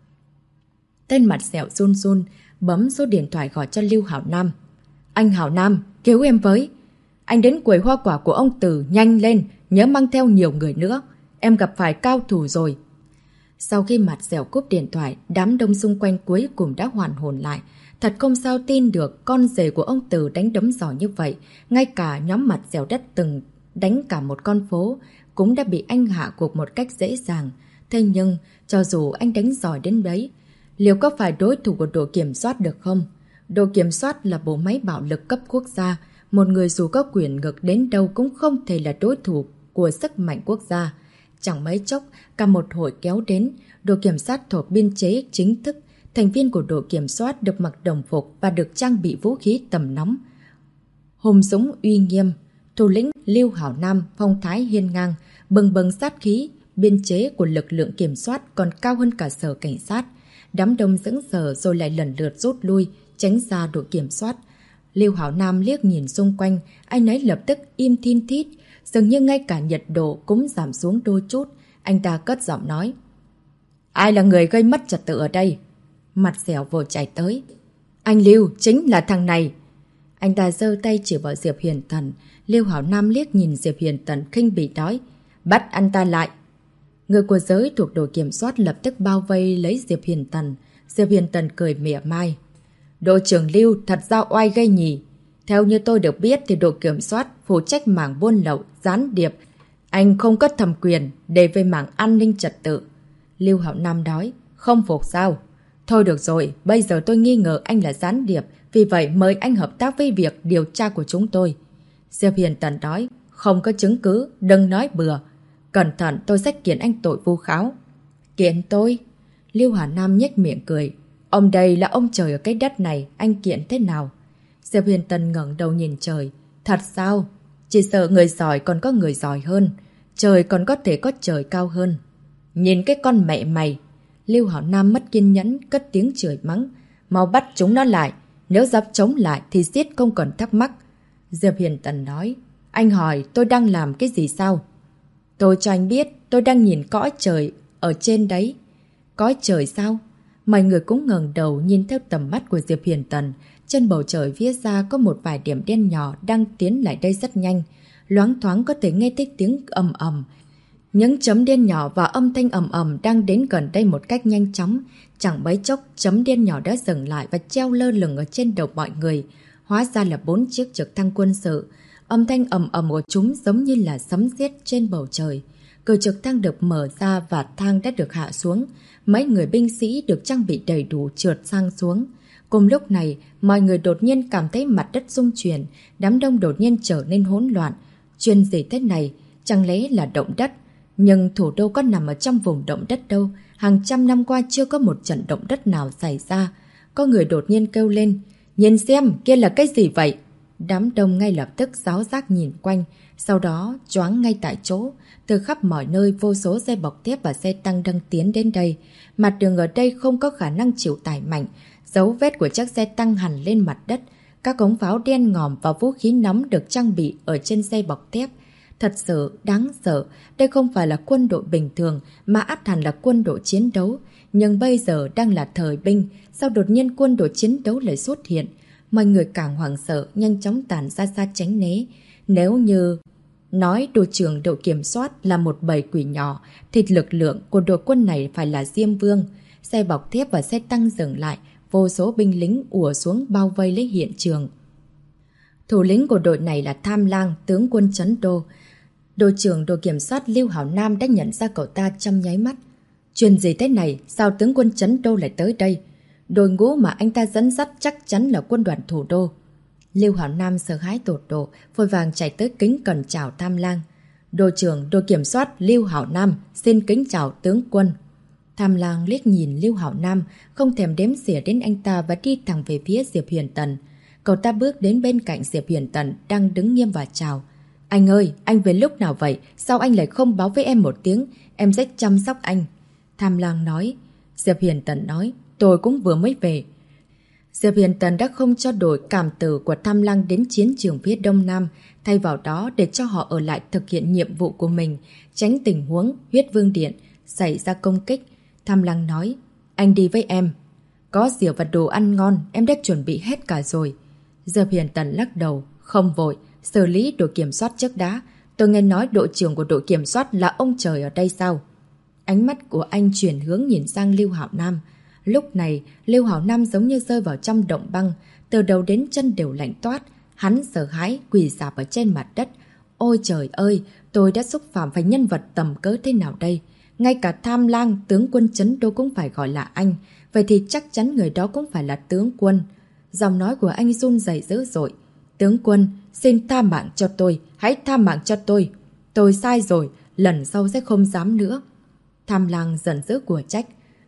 Tên Mặt Dẻo run run, bấm số điện thoại gọi cho Lưu Hạo Nam. Anh Hạo Nam, cứu em với. Anh đến quầy hoa quả của ông Từ, nhanh lên, nhớ mang theo nhiều người nữa. Em gặp phải cao thủ rồi. Sau khi Mặt Dẻo cúp điện thoại, đám đông xung quanh cuối cùng đã hoàn hồn lại. Thật không sao tin được con rể của ông Từ đánh đấm giỏi như vậy. Ngay cả nhóm Mặt Dẻo đất từng đánh cả một con phố cũng đã bị anh hạ gục một cách dễ dàng. Thế nhưng, cho dù anh đánh giỏi đến đấy, liệu có phải đối thủ của đội kiểm soát được không? Đội kiểm soát là bộ máy bạo lực cấp quốc gia. Một người dù có quyền lực đến đâu cũng không thể là đối thủ của sức mạnh quốc gia. Chẳng mấy chốc, cả một hội kéo đến, đội kiểm soát thuộc biên chế chính thức, thành viên của đội kiểm soát được mặc đồng phục và được trang bị vũ khí tầm nóng. Hùng dũng uy nghiêm, thủ lĩnh Lưu Hảo Nam phong thái hiên ngang, bừng bừng sát khí, biên chế của lực lượng kiểm soát còn cao hơn cả sở cảnh sát. Đám đông sững sờ rồi lại lần lượt rút lui, tránh ra đội kiểm soát. Lưu Hảo Nam liếc nhìn xung quanh, anh ấy lập tức im thin thít, dường như ngay cả nhiệt độ cũng giảm xuống đôi chút. Anh ta cất giọng nói: Ai là người gây mất trật tự ở đây? Mặt dẻo vội chạy tới: Anh Lưu, chính là thằng này. Anh ta giơ tay chỉ vào Diệp Huyền Tần. Lưu Hảo Nam liếc nhìn Diệp Huyền Tần khinh bỉ nói: Bắt anh ta lại. Người của giới thuộc đội kiểm soát lập tức bao vây lấy Diệp Huyền Tần. Diệp Huyền Tần cười mỉa mai: Đội trưởng Lưu thật ra oai gây nhỉ. Theo như tôi được biết thì đội kiểm soát phụ trách mảng buôn lậu, gián điệp. Anh không có thẩm quyền để về mảng an ninh trật tự. Lưu Hảo Nam nói: Không phục sao? Thôi được rồi, bây giờ tôi nghi ngờ anh là gián điệp, vì vậy mời anh hợp tác với việc điều tra của chúng tôi. Diệp Huyền Tần nói: Không có chứng cứ, đừng nói bừa. Cẩn thận, tôi sẽ kiện anh tội vu kháo. Kiện tôi? Lưu Hà Nam nhếch miệng cười: Ông đây là ông trời ở cái đất này, anh kiện thế nào? Diệp Huyền Tần ngẩng đầu nhìn trời: Thật sao? Chỉ sợ người giỏi còn có người giỏi hơn, trời còn có thể có trời cao hơn. Nhìn cái con mẹ mày! Lưu Hảo Nam mất kiên nhẫn, cất tiếng chửi mắng: Mau bắt chúng nó lại, nếu dám chống lại thì giết không còn thắc mắc. Diệp Huyền Tần nói: Anh hỏi tôi đang làm cái gì sao? Tôi cho anh biết, tôi đang nhìn cõi trời ở trên đấy. Cõi trời sao? Mọi người cũng ngẩng đầu nhìn theo tầm mắt của Diệp Huyền Tần. Trên bầu trời phía xa có một vài điểm đen nhỏ đang tiến lại đây rất nhanh. Loáng thoáng có thể nghe thấy tiếng ầm ầm. Những chấm đen nhỏ và âm thanh ầm ầm đang đến gần đây một cách nhanh chóng. Chẳng mấy chốc, chấm đen nhỏ đã dừng lại và treo lơ lửng ở trên đầu mọi người. Hóa ra là 4 chiếc trực thăng quân sự. Âm thanh ầm ầm của chúng giống như là sấm sét trên bầu trời. Cửa trực thăng được mở ra và thang đã được hạ xuống. Mấy người binh sĩ được trang bị đầy đủ trượt sang xuống. Cùng lúc này, mọi người đột nhiên cảm thấy mặt đất rung chuyển. Đám đông đột nhiên trở nên hỗn loạn. Chuyện gì thế này? Chẳng lẽ là động đất? Nhưng thủ đô có nằm ở trong vùng động đất đâu. Hàng trăm năm qua chưa có một trận động đất nào xảy ra. Có người đột nhiên kêu lên: Nhìn xem, kia là cái gì vậy? Đám đông ngay lập tức ráo rác nhìn quanh. Sau đó choáng ngay tại chỗ. Từ khắp mọi nơi vô số xe bọc thép và xe tăng đang tiến đến đây. Mặt đường ở đây không có khả năng chịu tải mạnh. Dấu vết của chiếc xe tăng hằn lên mặt đất. Các ống pháo đen ngòm và vũ khí nóng được trang bị ở trên xe bọc thép. Thật sự đáng sợ, đây không phải là quân đội bình thường mà ắt hẳn là quân đội chiến đấu. Nhưng bây giờ đang là thời binh, sao đột nhiên quân đội chiến đấu lại xuất hiện? Mọi người càng hoảng sợ, nhanh chóng tản ra xa tránh né. Nếu như nói đội trưởng đội kiểm soát là một bầy quỷ nhỏ, thì lực lượng của đội quân này phải là Diêm Vương. Xe bọc thép và xe tăng dừng lại, vô số binh lính ùa xuống bao vây lấy hiện trường. Thủ lĩnh của đội này là Tham Lang, tướng quân Trấn Đô. Đội trưởng đội kiểm soát Lưu Hảo Nam đã nhận ra cậu ta trong nháy mắt. Chuyện gì thế này? Sao tướng quân Trấn Đô lại tới đây? Đội ngũ mà anh ta dẫn dắt chắc chắn là quân đoàn thủ đô. Lưu Hảo Nam sợ hãi tột độ, vội vàng chạy tới kính cẩn chào Tham Lang. Đội trưởng đội kiểm soát Lưu Hảo Nam xin kính chào tướng quân. Tham Lang liếc nhìn Lưu Hảo Nam, không thèm đếm xỉa đến anh ta và đi thẳng về phía Diệp Huyền Tần. Cậu ta bước đến bên cạnh Diệp Huyền Tần đang đứng nghiêm và chào. Anh ơi, anh về lúc nào vậy? Sao anh lại không báo với em một tiếng? Em sẽ chăm sóc anh. Tham Lang nói. Diệp Huyền Tần nói, tôi cũng vừa mới về. Diệp Huyền Tần đã không cho đổi cảm tử của Tham Lang đến chiến trường phía Đông Nam, thay vào đó để cho họ ở lại thực hiện nhiệm vụ của mình, tránh tình huống Huyết Vương Điện xảy ra công kích. Tham Lang nói, anh đi với em. Có rượu và đồ ăn ngon, em đã chuẩn bị hết cả rồi. Diệp Huyền Tần lắc đầu, không vội, xử lý đội kiểm soát trước đã. Tôi nghe nói đội trưởng của đội kiểm soát là ông trời ở đây sao? Ánh mắt của anh chuyển hướng nhìn sang Lưu Hảo Nam. Lúc này, Lưu Hảo Nam giống như rơi vào trong động băng, từ đầu đến chân đều lạnh toát. Hắn sợ hãi quỳ rạp ở trên mặt đất. Ôi trời ơi, tôi đã xúc phạm phải nhân vật tầm cỡ thế nào đây? Ngay cả Tham Lang, tướng quân Trấn Đô cũng phải gọi là anh. Vậy thì chắc chắn người đó cũng phải là tướng quân. Giọng nói của anh run rẩy dữ dội. Tướng quân, xin tha mạng cho tôi, hãy tha mạng cho tôi. Tôi sai rồi, lần sau sẽ không dám nữa. Tham Lang giận dữ của trách.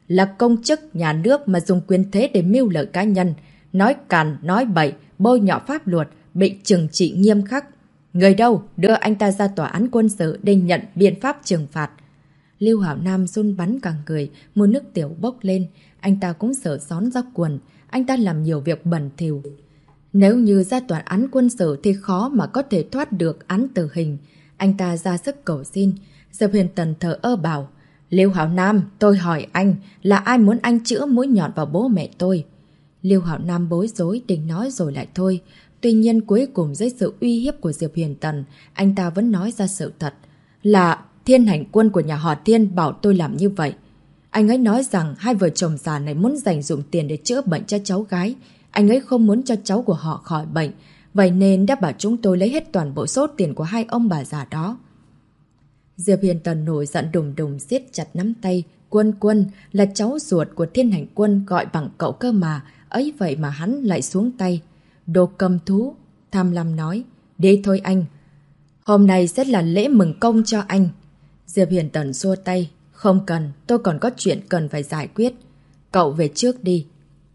Là công chức nhà nước mà dùng quyền thế để mưu lợi cá nhân, nói càn, nói bậy, bôi nhọ pháp luật, bị trừng trị nghiêm khắc. Người đâu, đưa anh ta ra tòa án quân sự để nhận biện pháp trừng phạt. Lưu Hảo Nam run bắn cả người, mùi nước tiểu bốc lên. Anh ta cũng sợ xón ra quần. Anh ta làm nhiều việc bẩn thỉu. Nếu như ra tòa án quân sự thì khó mà có thể thoát được án tử hình. Anh ta ra sức cầu xin. Diệp Huyền Tần thờ ơ bảo, Lưu Hảo Nam, tôi hỏi anh, là ai muốn anh chữa mũi nhọn vào bố mẹ tôi? Lưu Hảo Nam bối rối định nói rồi lại thôi. Tuy nhiên cuối cùng dưới sự uy hiếp của Diệp Huyền Tần, anh ta vẫn nói ra sự thật. Là Thiên Hành Quân của nhà họ Thiên bảo tôi làm như vậy. Anh ấy nói rằng hai vợ chồng già này muốn dành dụm tiền để chữa bệnh cho cháu gái. Anh ấy không muốn cho cháu của họ khỏi bệnh. Vậy nên đã bảo chúng tôi lấy hết toàn bộ số tiền của hai ông bà già đó. Diệp Huyền Tần nổi giận đùng đùng siết chặt nắm tay. Quân Quân là cháu ruột của Thiên Hành Quân, gọi bằng cậu cơ mà. Ấy vậy mà hắn lại xuống tay. Đồ cầm thú. Tham lam nói, đi thôi anh. Hôm nay sẽ là lễ mừng công cho anh. Diệp Huyền Tần xua tay. Không cần, tôi còn có chuyện cần phải giải quyết. Cậu về trước đi.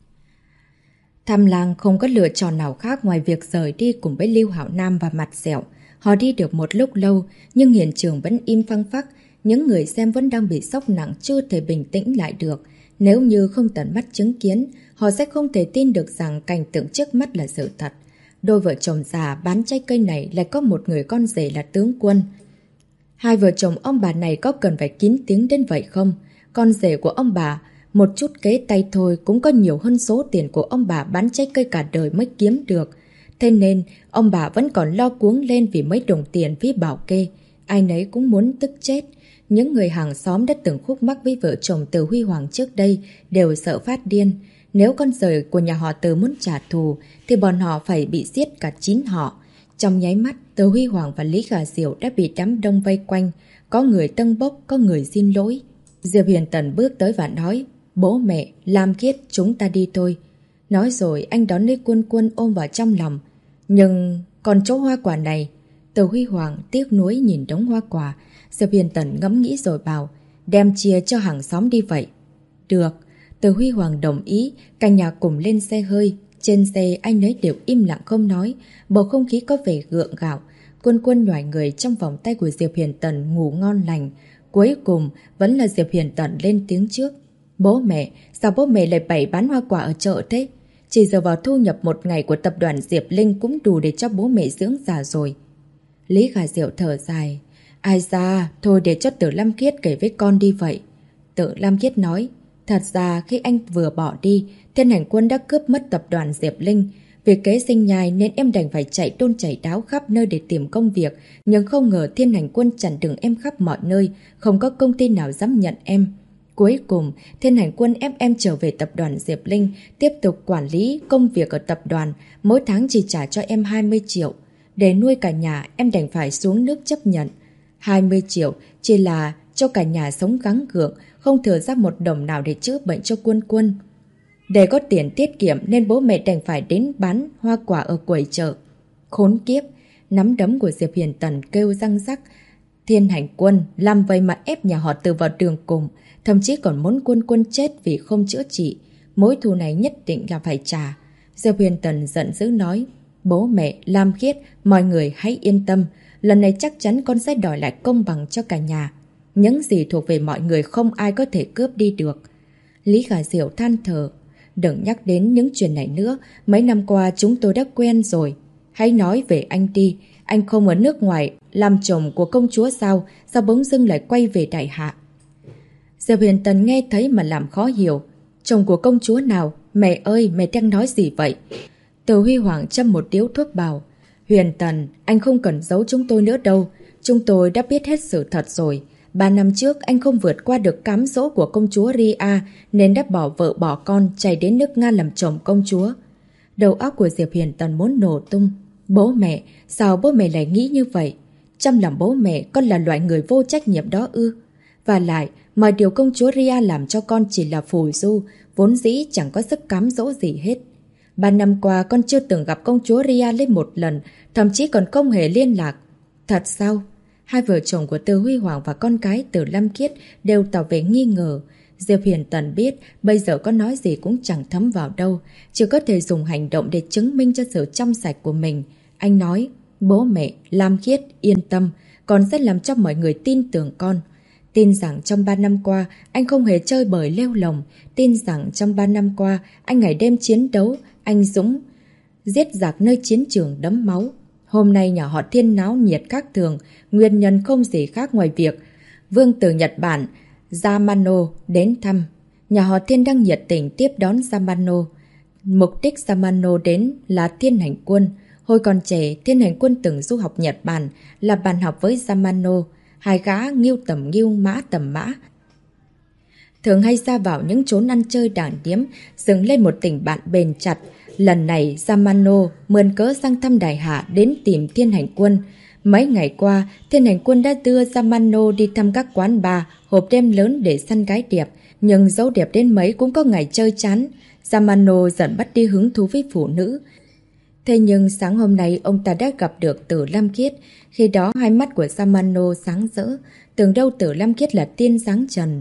Tham Lang không có lựa chọn nào khác ngoài việc rời đi cùng với Lưu Hảo Nam và Mặt Dẻo. Họ đi được một lúc lâu, nhưng hiện trường vẫn im phăng phắc. Những người xem vẫn đang bị sốc nặng, chưa thể bình tĩnh lại được. Nếu như không tận mắt chứng kiến, họ sẽ không thể tin được rằng cảnh tượng trước mắt là sự thật. Đôi vợ chồng già bán trái cây này lại có một người con rể là tướng quân. Hai vợ chồng ông bà này có cần phải kín tiếng đến vậy không? Con rể của ông bà, một chút kế tay thôi cũng có nhiều hơn số tiền của ông bà bán trái cây cả đời mới kiếm được. Thế nên, ông bà vẫn còn lo cuống lên vì mấy đồng tiền phí bảo kê. Ai nấy cũng muốn tức chết. Những người hàng xóm đã từng khúc mắc với vợ chồng Từ Huy Hoàng trước đây đều sợ phát điên. Nếu con rể của nhà họ Từ muốn trả thù, thì bọn họ phải bị giết cả 9 họ. Trong nháy mắt, Từ Huy Hoàng và Lý Khả Diệu đã bị đám đông vây quanh. Có người tâng bốc, có người xin lỗi. Diệp Huyền Tần bước tới và nói, bố mẹ, Lam Khiết, chúng ta đi thôi. Nói rồi anh đón lấy Quân Quân ôm vào trong lòng. Nhưng còn chỗ hoa quả này. Từ Huy Hoàng tiếc nuối nhìn đống hoa quả. Diệp Huyền Tần ngẫm nghĩ rồi bảo, đem chia cho hàng xóm đi vậy. Được. Từ Huy Hoàng đồng ý. Cả nhà cùng lên xe hơi. Trên xe anh ấy đều im lặng không nói. Bầu không khí có vẻ gượng gạo. Quân Quân nhòi người trong vòng tay của Diệp Huyền Tần ngủ ngon lành. Cuối cùng vẫn là Diệp Huyền Tần lên tiếng trước. Bố mẹ, sao bố mẹ lại bày bán hoa quả ở chợ thế? Chỉ giờ vào thu nhập một ngày của tập đoàn Diệp Linh cũng đủ để cho bố mẹ dưỡng già rồi. Lý Khả Diệu thở dài. Ai ra, thôi để cho Tử Lam Khiết kể với con đi vậy. Tử Lam Khiết nói, thật ra khi anh vừa bỏ đi, Thiên Hành Quân đã cướp mất tập đoàn Diệp Linh. Vì kế sinh nhai nên em đành phải chạy đôn chạy đáo khắp nơi để tìm công việc. Nhưng không ngờ Thiên Hành Quân chặn đường em khắp mọi nơi, không có công ty nào dám nhận em. Cuối cùng, Thiên Hành Quân ép em trở về tập đoàn Diệp Linh, tiếp tục quản lý công việc ở tập đoàn, mỗi tháng chỉ trả cho em 20 triệu. Để nuôi cả nhà, em đành phải xuống nước chấp nhận. 20 triệu chỉ là cho cả nhà sống gắng gượng, không thừa ra một đồng nào để chữa bệnh cho Quân Quân. Để có tiền tiết kiệm nên bố mẹ đành phải đến bán hoa quả ở quầy chợ. Khốn kiếp, nắm đấm của Diệp Huyền Tần kêu răng rắc. Thiên Hành Quân làm vậy mà ép nhà họ Từ vào đường cùng, thậm chí còn muốn Quân Quân chết vì không chữa trị. Mối thù này nhất định là phải trả. Diệp Huyền Tần giận dữ nói, bố mẹ, Lam Khiết, mọi người hãy yên tâm. Lần này chắc chắn con sẽ đòi lại công bằng cho cả nhà. Những gì thuộc về mọi người không ai có thể cướp đi được. Lý Khả Diệu than thở, đừng nhắc đến những chuyện này nữa. Mấy năm qua chúng tôi đã quen rồi. Hãy nói về anh đi. Anh không ở nước ngoài làm chồng của công chúa sao? Sao bỗng dưng lại quay về đại hạ? Diệp Huyền Tần nghe thấy mà làm khó hiểu. Chồng của công chúa nào? Mẹ ơi, mẹ đang nói gì vậy? Từ Huy Hoàng châm một điếu thuốc bảo, Huyền Tần, anh không cần giấu chúng tôi nữa đâu. Chúng tôi đã biết hết sự thật rồi. 3 năm trước anh không vượt qua được cám dỗ của công chúa Ria nên đã bỏ vợ bỏ con chạy đến nước Nga làm chồng công chúa. Đầu óc của Diệp Huyền Tần muốn nổ tung. Bố mẹ, sao bố mẹ lại nghĩ như vậy? Trong lòng bố mẹ, con là loại người vô trách nhiệm đó ư? Và lại, mọi điều công chúa Ria làm cho con chỉ là phù du, vốn dĩ chẳng có sức cám dỗ gì hết. 3 năm qua con chưa từng gặp công chúa Ria lên một lần, thậm chí còn không hề liên lạc. Thật sao? Hai vợ chồng của Từ Huy Hoàng và con cái Từ Lam Khiết đều tỏ vẻ nghi ngờ. Diệp Huyền Tần biết bây giờ có nói gì cũng chẳng thấm vào đâu, chỉ có thể dùng hành động để chứng minh cho sự trong sạch của mình. Anh nói, bố mẹ, Lam Khiết, yên tâm, con sẽ làm cho mọi người tin tưởng con. Tin rằng trong 3 năm qua, anh không hề chơi bời lêu lồng. Tin rằng trong 3 năm qua, anh ngày đêm chiến đấu, anh dũng, giết giặc nơi chiến trường đẫm máu. Hôm nay nhà họ Thiên náo nhiệt khác thường, nguyên nhân không gì khác ngoài việc vương tử Nhật Bản, Yamano đến thăm. Nhà họ Thiên đang nhiệt tình tiếp đón Yamano. Mục đích Yamano đến là Thiên Hành Quân. Hồi còn trẻ, Thiên Hành Quân từng du học Nhật Bản, là bạn học với Yamano. Hai gã nghiêu tầm nghiêu, mã tầm mã, thường hay ra vào những chốn ăn chơi đảng điếm, dựng lên một tình bạn bền chặt. Lần này, Yamano mượn cớ sang thăm Đại Hạ đến tìm Thiên Hành Quân. Mấy ngày qua, Thiên Hành Quân đã đưa Yamano đi thăm các quán bar, hộp đêm lớn để săn gái đẹp. Nhưng dẫu đẹp đến mấy cũng có ngày chơi chán. Yamano dần bắt đi hứng thú với phụ nữ. Thế nhưng sáng hôm nay ông ta đã gặp được Tử Lam Khiết. Khi đó hai mắt của Yamano sáng rỡ. Tưởng đâu Tử Lam Khiết là tiên sáng trần.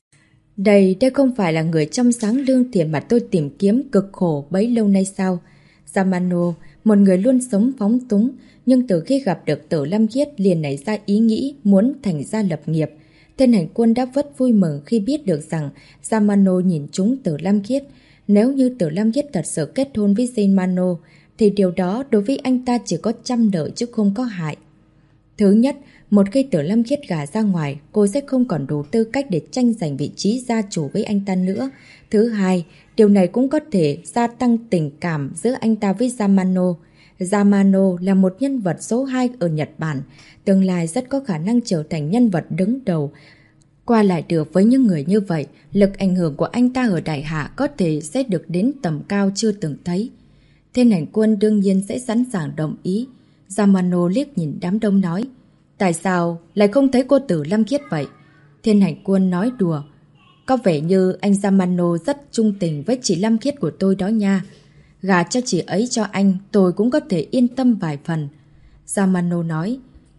Đây không phải là người trong sáng lương thiện mà tôi tìm kiếm cực khổ bấy lâu nay sao? Yamano, một người luôn sống phóng túng, nhưng từ khi gặp được Tử Lam Khiết liền nảy ra ý nghĩ muốn thành gia lập nghiệp. Thiên Hành Quân đã rất vui mừng khi biết được rằng Yamano nhìn trúng Tử Lam Khiết. Nếu như Tử Lam Khiết thật sự kết hôn với Yamano, thì điều đó đối với anh ta chỉ có trăm lợi chứ không có hại. Thứ nhất, một khi Tử Lam Khiết gả ra ngoài, cô sẽ không còn đủ tư cách để tranh giành vị trí gia chủ với anh ta nữa. Thứ hai, điều này cũng có thể gia tăng tình cảm giữa anh ta với Yamano. Yamano là một nhân vật số 2 ở Nhật Bản, tương lai rất có khả năng trở thành nhân vật đứng đầu. Qua lại được với những người như vậy, lực ảnh hưởng của anh ta ở Đại Hạ có thể sẽ được đến tầm cao chưa từng thấy. Thiên Hành Quân đương nhiên sẽ sẵn sàng đồng ý. Yamano liếc nhìn đám đông nói, tại sao lại không thấy cô Tử Lam Khiết vậy? Thiên Hành Quân nói đùa, có vẻ như anh Yamano rất trung tình với chị Lam Khiết của tôi đó nha. Gả cho chị ấy cho anh, tôi cũng có thể yên tâm vài phần. Yamano nói,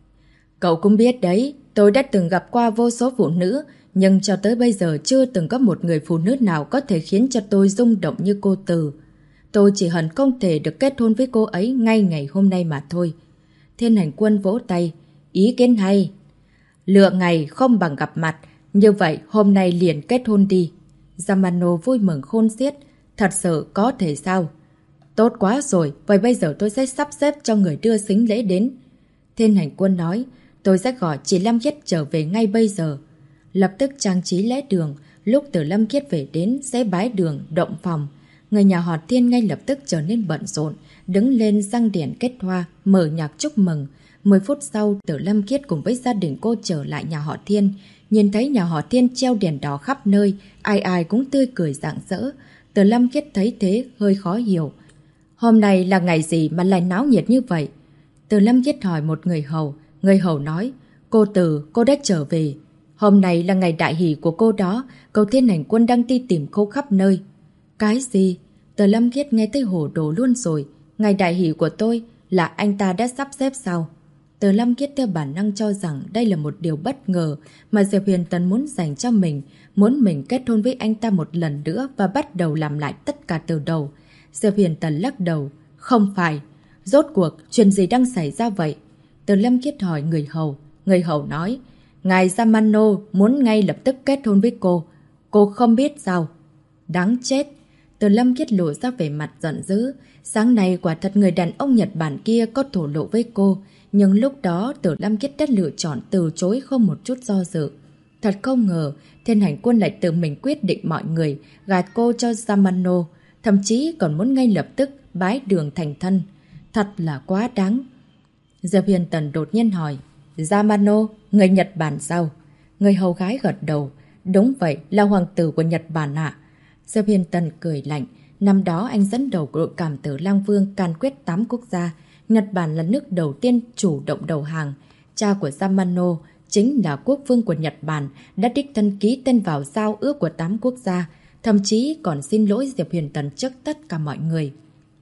cậu cũng biết đấy, tôi đã từng gặp qua vô số phụ nữ, nhưng cho tới bây giờ chưa từng có một người phụ nữ nào có thể khiến cho tôi rung động như cô Từ. Tôi chỉ hận không thể được kết hôn với cô ấy ngay ngày hôm nay mà thôi. Thiên Hành Quân vỗ tay, ý kiến hay. Lựa ngày không bằng gặp mặt, như vậy hôm nay liền kết hôn đi. Yamano vui mừng khôn xiết, thật sự có thể sao? Tốt quá rồi, vậy bây giờ tôi sẽ sắp xếp cho người đưa sính lễ đến. Thiên Hành Quân nói, tôi sẽ gọi chị Lam Khiết trở về ngay bây giờ. Lập tức trang trí lễ đường, lúc Tử Lam Khiết về đến sẽ bái đường, động phòng. Người nhà họ Thiên ngay lập tức trở nên bận rộn, đứng lên răng đèn kết hoa, mở nhạc chúc mừng. 10 phút sau, Tử Lam Khiết cùng với gia đình cô trở lại nhà họ Thiên. Nhìn thấy nhà họ Thiên treo đèn đỏ khắp nơi, ai ai cũng tươi cười rạng rỡ. Tử Lam Khiết thấy thế hơi khó hiểu. Hôm nay là ngày gì mà lại náo nhiệt như vậy? Tử Lam Khiết hỏi một người hầu nói, cô Tử, cô đã trở về. Hôm nay là ngày đại hỷ của cô đó, cậu Thiên Hành Quân đang đi tìm cô khắp nơi. Cái gì? Tử Lam Khiết nghe tới hồ đồ luôn rồi. Ngày đại hỷ của tôi là anh ta đã sắp xếp sao? Tử Lam Khiết theo bản năng cho rằng đây là một điều bất ngờ mà Diệp Huyền Tần muốn dành cho mình, muốn mình kết hôn với anh ta một lần nữa và bắt đầu làm lại tất cả từ đầu. Diệp Huyền Tần lắc đầu, không phải. Rốt cuộc, chuyện gì đang xảy ra vậy? Tử Lam Khiết hỏi người hầu nói, ngài Yamano muốn ngay lập tức kết hôn với cô không biết sao? Đáng chết! Tử Lam Khiết lộ ra vẻ mặt giận dữ. Sáng nay quả thật người đàn ông Nhật Bản kia có thổ lộ với cô, nhưng lúc đó Tử Lam Khiết đã lựa chọn từ chối không một chút do dự. Thật không ngờ, Thiên Hành Quân lại tự mình quyết định mọi người, gạt cô cho Yamano, thậm chí còn muốn ngay lập tức bái đường thành thân. Thật là quá đáng. Diệp Huyền Tần đột nhiên hỏi, Yamano, người Nhật Bản sao? Người hầu gái gật đầu, đúng vậy, là hoàng tử của Nhật Bản ạ. Diệp Huyền Tần cười lạnh, năm đó anh dẫn đầu đội cảm tử Lang Vương can quyết 8 quốc gia. Nhật Bản là nước đầu tiên chủ động đầu hàng. Cha của Yamano chính là quốc vương của Nhật Bản, đã đích thân ký tên vào giao ước của 8 quốc gia, thậm chí còn xin lỗi Diệp Huyền Tần trước tất cả mọi người.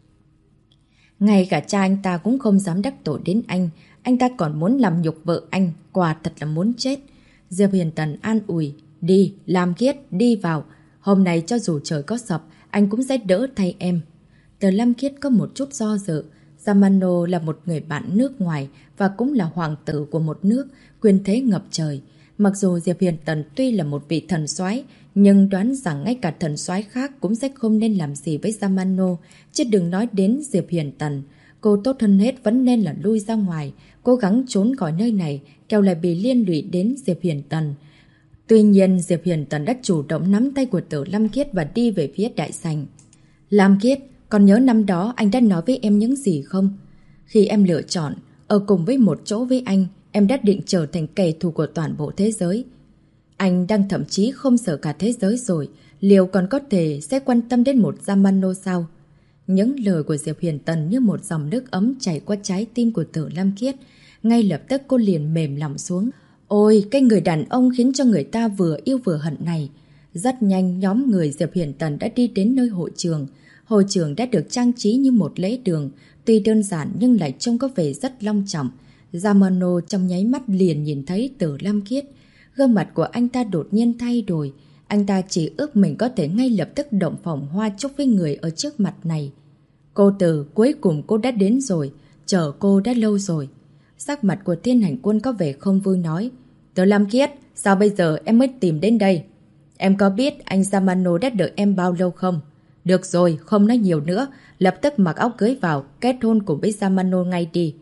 Ngay cả cha anh ta cũng không dám đắc tội đến anh ta còn muốn làm nhục vợ anh, quả thật là muốn chết. Diệp Huyền Tần an ủi, Đi, Lam Khiết, đi vào. Hôm nay cho dù trời có sập, anh cũng sẽ đỡ thay em. Từ Lam Khiết có một chút do dự. Yamano là một người bạn nước ngoài và cũng là hoàng tử của một nước, quyền thế ngập trời. Mặc dù Diệp Huyền Tần tuy là một vị thần soái, nhưng đoán rằng ngay cả thần soái khác cũng sẽ không nên làm gì với Yamano, chứ đừng nói đến Diệp Huyền Tần. Cô tốt hơn hết vẫn nên là lui ra ngoài, cố gắng trốn khỏi nơi này, kẻo lại bị liên lụy đến Diệp Huyền Tần. Tuy nhiên, Diệp Huyền Tần đã chủ động nắm tay của Tử Lam Khiết và đi về phía đại sảnh. Lam Khiết, còn nhớ năm đó anh đã nói với em những gì không? Khi em lựa chọn, ở cùng với một chỗ với anh, em đã định trở thành kẻ thù của toàn bộ thế giới. Anh đang thậm chí không sợ cả thế giới rồi, liệu còn có thể sẽ quan tâm đến một Yamano sao? Những lời của Diệp Huyền Tần như một dòng nước ấm chảy qua trái tim của Tử Lam Khiết. Ngay lập tức cô liền mềm lòng xuống. Ôi, cái người đàn ông khiến cho người ta vừa yêu vừa hận này. Rất nhanh, nhóm người Diệp Huyền Tần đã đi đến nơi hội trường. Hội trường đã được trang trí như một lễ đường, tuy đơn giản nhưng lại trông có vẻ rất long trọng. Yamano trong nháy mắt liền nhìn thấy Tử Lam Khiết. Gương mặt của anh ta đột nhiên thay đổi. Anh ta chỉ ước mình có thể ngay lập tức động phòng hoa chúc với người ở trước mặt này. Cô Tử, cuối cùng cô đã đến rồi, chờ cô đã lâu rồi. Sắc mặt của Thiên Hành Quân có vẻ không vui nói. Tử Lam Khiết, sao bây giờ em mới tìm đến đây? Em có biết anh Yamano đã đợi em bao lâu không? Được rồi, không nói nhiều nữa, lập tức mặc áo cưới vào, kết hôn cùng với Yamano ngay đi.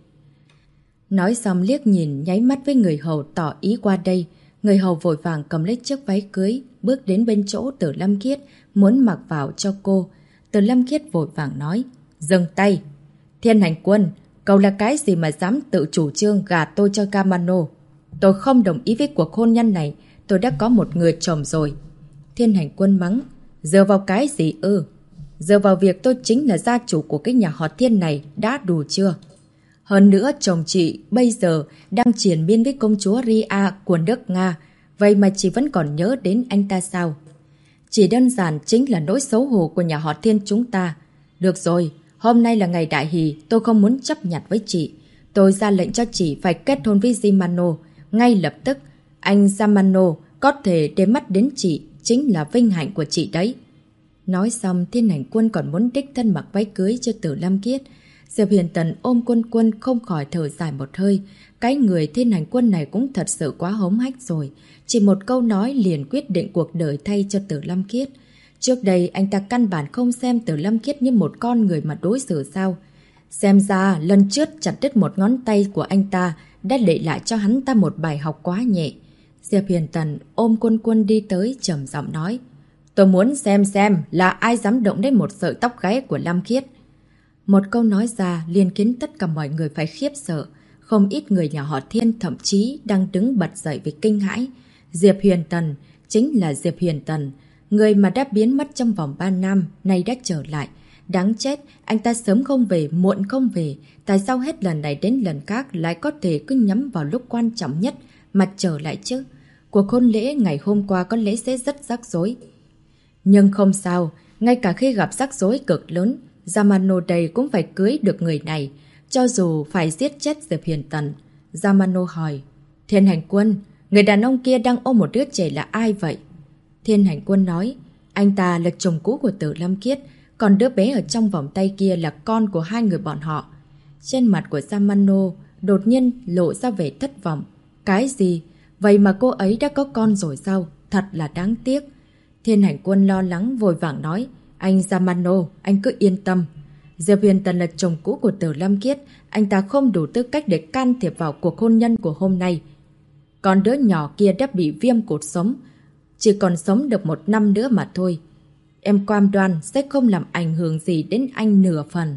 Nói xong liếc nhìn, nháy mắt với người hầu tỏ ý qua đây. Người hầu vội vàng cầm lấy chiếc váy cưới, bước đến bên chỗ Tử Lam Khiết, muốn mặc vào cho cô. Tử Lam Khiết vội vàng nói, dừng tay. Thiên Hành Quân, cậu là cái gì mà dám tự chủ trương gả tôi cho Yamano? Tôi không đồng ý với cuộc hôn nhân này, tôi đã có một người chồng rồi. Thiên Hành Quân mắng, dựa vào cái gì ư? Dựa vào việc tôi chính là gia chủ của cái nhà họ Thiên này, đã đủ chưa? Hơn nữa chồng chị bây giờ đang triền miên với công chúa Ria của nước Nga, vậy mà chị vẫn còn nhớ đến anh ta sao? Chỉ đơn giản chính là nỗi xấu hổ của nhà họ Thiên chúng ta. Được rồi, hôm nay là ngày đại hỷ, tôi không muốn chấp nhặt với chị. Tôi ra lệnh cho chị phải kết hôn với Yamano. Ngay lập tức, anh Yamano có thể để mắt đến chị, chính là vinh hạnh của chị đấy. Nói xong, Thiên Hành Quân còn muốn đích thân mặc váy cưới cho Tử Lam Khiết. Diệp Huyền Tần ôm Quân không khỏi thở dài một hơi. Cái người Thiên Hành Quân này cũng thật sự quá hống hách rồi. Chỉ một câu nói liền quyết định cuộc đời thay cho Tử Lam Khiết. Trước đây anh ta căn bản không xem Tử Lam Khiết như một con người mà đối xử sao. Xem ra lần trước chặt đứt một ngón tay của anh ta đã để lại cho hắn ta một bài học quá nhẹ. Diệp Huyền Tần ôm Quân đi tới trầm giọng nói. Tôi muốn xem là ai dám động đến một sợi tóc gáy của Lam Khiết. Một câu nói ra liền khiến tất cả mọi người phải khiếp sợ. Không ít người nhà họ Thiên thậm chí đang đứng bật dậy vì kinh hãi. Diệp Huyền Tần chính là Diệp Huyền Tần, người mà đã biến mất trong vòng 3 năm, nay đã trở lại. Đáng chết, anh ta sớm không về, muộn không về. Tại sao hết lần này đến lần khác lại có thể cứ nhắm vào lúc quan trọng nhất mà trở lại chứ? Cuộc hôn lễ ngày hôm qua có lẽ sẽ rất rắc rối. Nhưng không sao, ngay cả khi gặp rắc rối cực lớn, Yamano đây cũng phải cưới được người này, cho dù phải giết chết Diệp Huyền Tần. Yamano hỏi, Thiên Hành Quân, người đàn ông kia đang ôm một đứa trẻ là ai vậy? Thiên Hành Quân nói, anh ta là chồng cũ của Tử Lam Khiết, còn đứa bé ở trong vòng tay kia là con của hai người bọn họ. Trên mặt của Yamano đột nhiên lộ ra vẻ thất vọng. Cái gì? Vậy mà cô ấy đã có con rồi sao? Thật là đáng tiếc. Thiên Hành Quân lo lắng vội vàng nói, anh Yamano, anh cứ yên tâm. Diệp Huyền Tần là chồng cũ của Tử Lam Khiết, anh ta không đủ tư cách để can thiệp vào cuộc hôn nhân của hôm nay. Còn đứa nhỏ kia đã bị viêm cột sống, chỉ còn sống được 1 năm nữa mà thôi. Em cam đoan sẽ không làm ảnh hưởng gì đến anh nửa phần.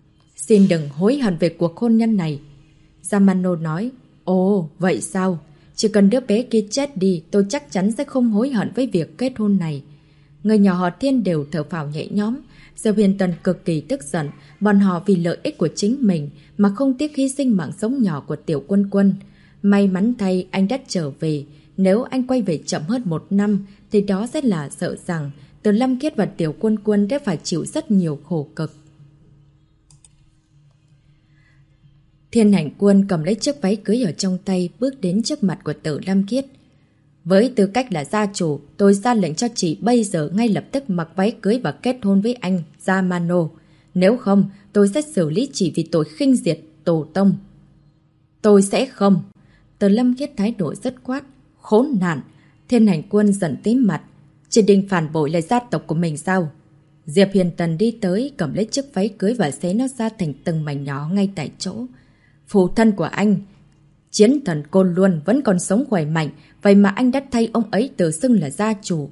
Xin đừng hối hận về cuộc hôn nhân này. Yamano nói, ồ, vậy sao? Chỉ cần đứa bé kia chết đi, tôi chắc chắn sẽ không hối hận với việc kết hôn này. Người nhà họ Thiên đều thở phào nhẹ nhõm. Diệp Huyền Tần cực kỳ tức giận, bọn họ vì lợi ích của chính mình mà không tiếc hy sinh mạng sống nhỏ của Tiểu Quân. May mắn thay anh đã trở về. Nếu anh quay về chậm hơn 1 năm thì đó sẽ là sợ rằng Từ Lam Khiết và Tiểu Quân đã phải chịu rất nhiều khổ cực. Thiên Hành Quân cầm lấy chiếc váy cưới ở trong tay, bước đến trước mặt của Tử Lam Khiết. Với tư cách là gia chủ, tôi ra lệnh cho chị bây giờ ngay lập tức mặc váy cưới và kết hôn với anh Yamano. Nếu không, tôi sẽ xử lý chị vì tội khinh diệt tổ tông. Tôi sẽ không. Từ Lâm Khiết thái độ rất quát. Khốn nạn. Thiên Hành Quân giận tím mặt. Chị định phản bội lại gia tộc của mình sao? Diệp Hiền Tần đi tới cầm lấy chiếc váy cưới và xé nó ra thành từng mảnh nhỏ ngay tại chỗ. Phụ thân của anh, chiến thần Côn Luân vẫn còn sống khỏe mạnh, vậy mà anh đã thay ông ấy tự xưng là gia chủ.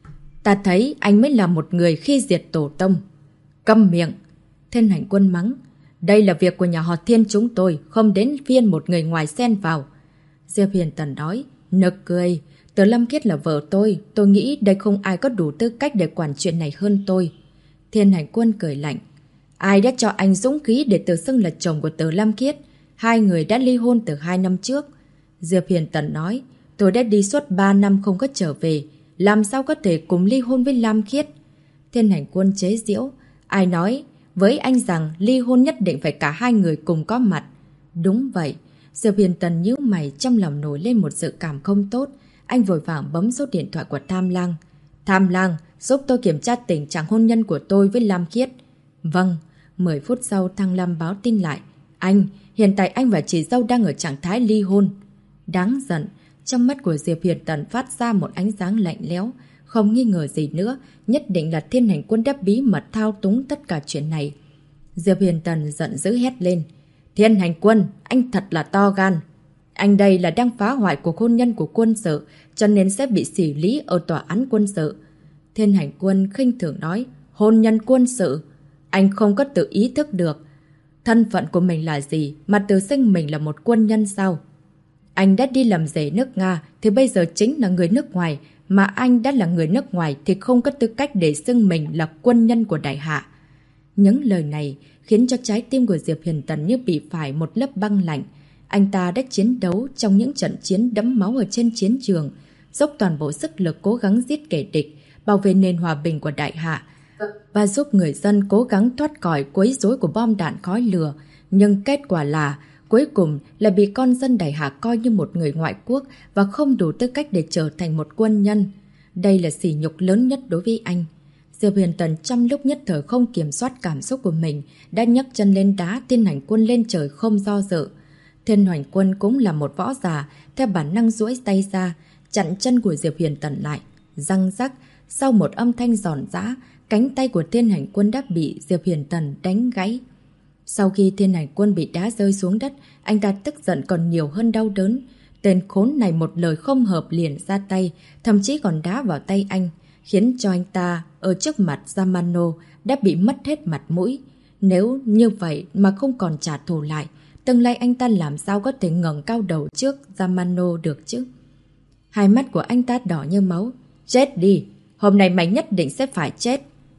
Ta thấy anh mới là một người khi diệt tổ tông. Câm miệng. Thiên Hành Quân mắng. Đây là việc của nhà họ Thiên chúng tôi, không đến phiên một người ngoài xen vào. Diệp Hiền Tần nói. Nực cười. Từ Lâm Khiết là vợ tôi nghĩ đây không ai có đủ tư cách để quản chuyện này hơn tôi. Thiên Hành Quân cười lạnh. Ai đã cho anh dũng khí để tự xưng là chồng của Từ Lâm Khiết? Hai người đã ly hôn từ 2 năm trước. Diệp Hiền Tần nói. Tôi đã đi suốt 3 năm không có trở về. Làm sao có thể cùng ly hôn với Lam Khiết? Thiên Hành Quân chế giễu. Ai nói với anh rằng ly hôn nhất định phải cả hai người cùng có mặt? Đúng vậy. Diệp Hiền Tần nhíu mày, trong lòng nổi lên một dự cảm không tốt. Anh vội vàng bấm số điện thoại của Tham Lang. Tham Lang, giúp tôi kiểm tra tình trạng hôn nhân của tôi với Lam Khiết. Vâng. 10 phút sau Thăng Lâm báo tin lại. Anh, hiện tại anh và chị dâu đang ở trạng thái ly hôn. Đáng giận. Trong mắt của Diệp Hiền Tần phát ra một ánh sáng lạnh lẽo. Không nghi ngờ gì nữa, nhất định là Thiên Hành Quân đã bí mật thao túng tất cả chuyện này. Diệp Hiền Tần giận dữ hét lên. Thiên Hành Quân, anh thật là to gan. Anh đây là đang phá hoại cuộc hôn nhân của quân sự, cho nên sẽ bị xử lý ở tòa án quân sự. Thiên Hành Quân khinh thường nói. Hôn nhân quân sự? Anh không có tự ý thức được thân phận của mình là gì mà tự xưng mình là một quân nhân sao? Anh đã đi làm rể nước Nga thì bây giờ chính là người nước ngoài, mà anh đã là người nước ngoài thì không có tư cách để xưng mình là quân nhân của đại hạ. Những lời này khiến cho trái tim của Diệp Hiền Tần như bị phải một lớp băng lạnh. Anh ta đã chiến đấu trong những trận chiến đẫm máu ở trên chiến trường, dốc toàn bộ sức lực cố gắng giết kẻ địch, bảo vệ nền hòa bình của đại hạ và giúp người dân cố gắng thoát khỏi quấy rối của bom đạn khói lửa. Nhưng kết quả là cuối cùng là bị con dân đại hạ coi như một người ngoại quốc và không đủ tư cách để trở thành một quân nhân. Đây là sỉ nhục lớn nhất đối với anh. Diệp Hiền Tần trong lúc nhất thời không kiểm soát cảm xúc của mình, đã nhấc chân lên đá Thiên Hành Quân lên trời không do dự. Thiên Hành Quân cũng là một võ giả, theo bản năng duỗi tay ra, chặn chân của Diệp Hiền Tần lại. Răng rắc, sau một âm thanh giòn giã, cánh tay của Thiên Hành Quân đã bị Diệp Hiền Tần đánh gãy. Sau khi Thiên Hành Quân bị đá rơi xuống đất, anh ta tức giận còn nhiều hơn đau đớn. Tên khốn này một lời không hợp liền ra tay, thậm chí còn đá vào tay anh, khiến cho anh ta ở trước mặt Yamano đã bị mất hết mặt mũi. Nếu như vậy mà không còn trả thù lại, tương lai anh ta làm sao có thể ngẩng cao đầu trước Yamano được chứ? Hai mắt của anh ta đỏ như máu. Chết đi! Hôm nay mày nhất định sẽ phải chết!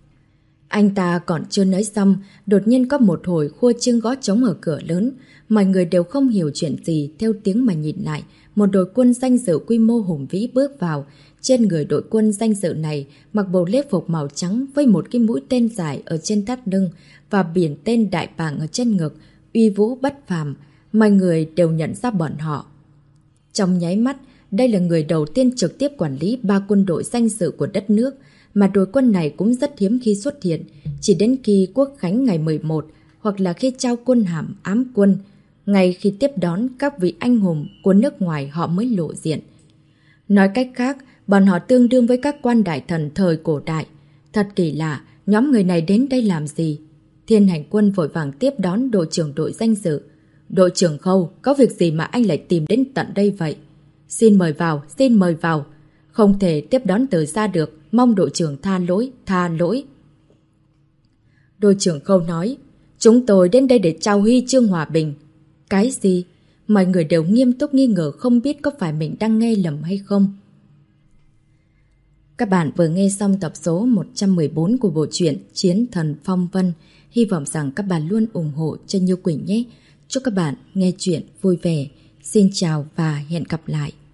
Anh ta còn chưa nói xong, đột nhiên có một hồi khua chiêng gõ trống ở cửa lớn. Mọi người đều không hiểu chuyện gì, theo tiếng mà nhìn lại. Một đội quân danh dự quy mô hùng vĩ bước vào. Trên người đội quân danh dự này mặc bộ lễ phục màu trắng với một cái mũi tên dài ở trên thắt lưng và biển tên đại bàng ở trên ngực, uy vũ bất phàm. Mọi người đều nhận ra bọn họ. Trong nháy mắt, đây là người đầu tiên trực tiếp quản lý 3 quân đội danh dự của đất nước. Mà đội quân này cũng rất hiếm khi xuất hiện, chỉ đến khi Quốc khánh ngày 11 hoặc là khi trao quân hàm ám quân, ngay khi tiếp đón các vị anh hùng của nước ngoài họ mới lộ diện. Nói cách khác, bọn họ tương đương với các quan đại thần thời cổ đại. Thật kỳ lạ, nhóm người này đến đây làm gì? Thiên Hành Quân vội vàng tiếp đón đội trưởng đội danh dự. Đội trưởng Khâu, có việc gì mà anh lại tìm đến tận đây vậy? Xin mời vào, xin mời vào. Không thể tiếp đón từ xa được, mong đội trưởng tha lỗi. Đội trưởng Khâu nói, chúng tôi đến đây để trao huy chương hòa bình. Cái gì? Mọi người đều nghiêm túc nghi ngờ không biết có phải mình đang nghe lầm hay không. Các bạn vừa nghe xong tập số 114 của bộ truyện Chiến Thần Phong Vân. Hy vọng rằng các bạn luôn ủng hộ cho Như Quỳnh nhé. Chúc các bạn nghe chuyện vui vẻ. Xin chào và hẹn gặp lại.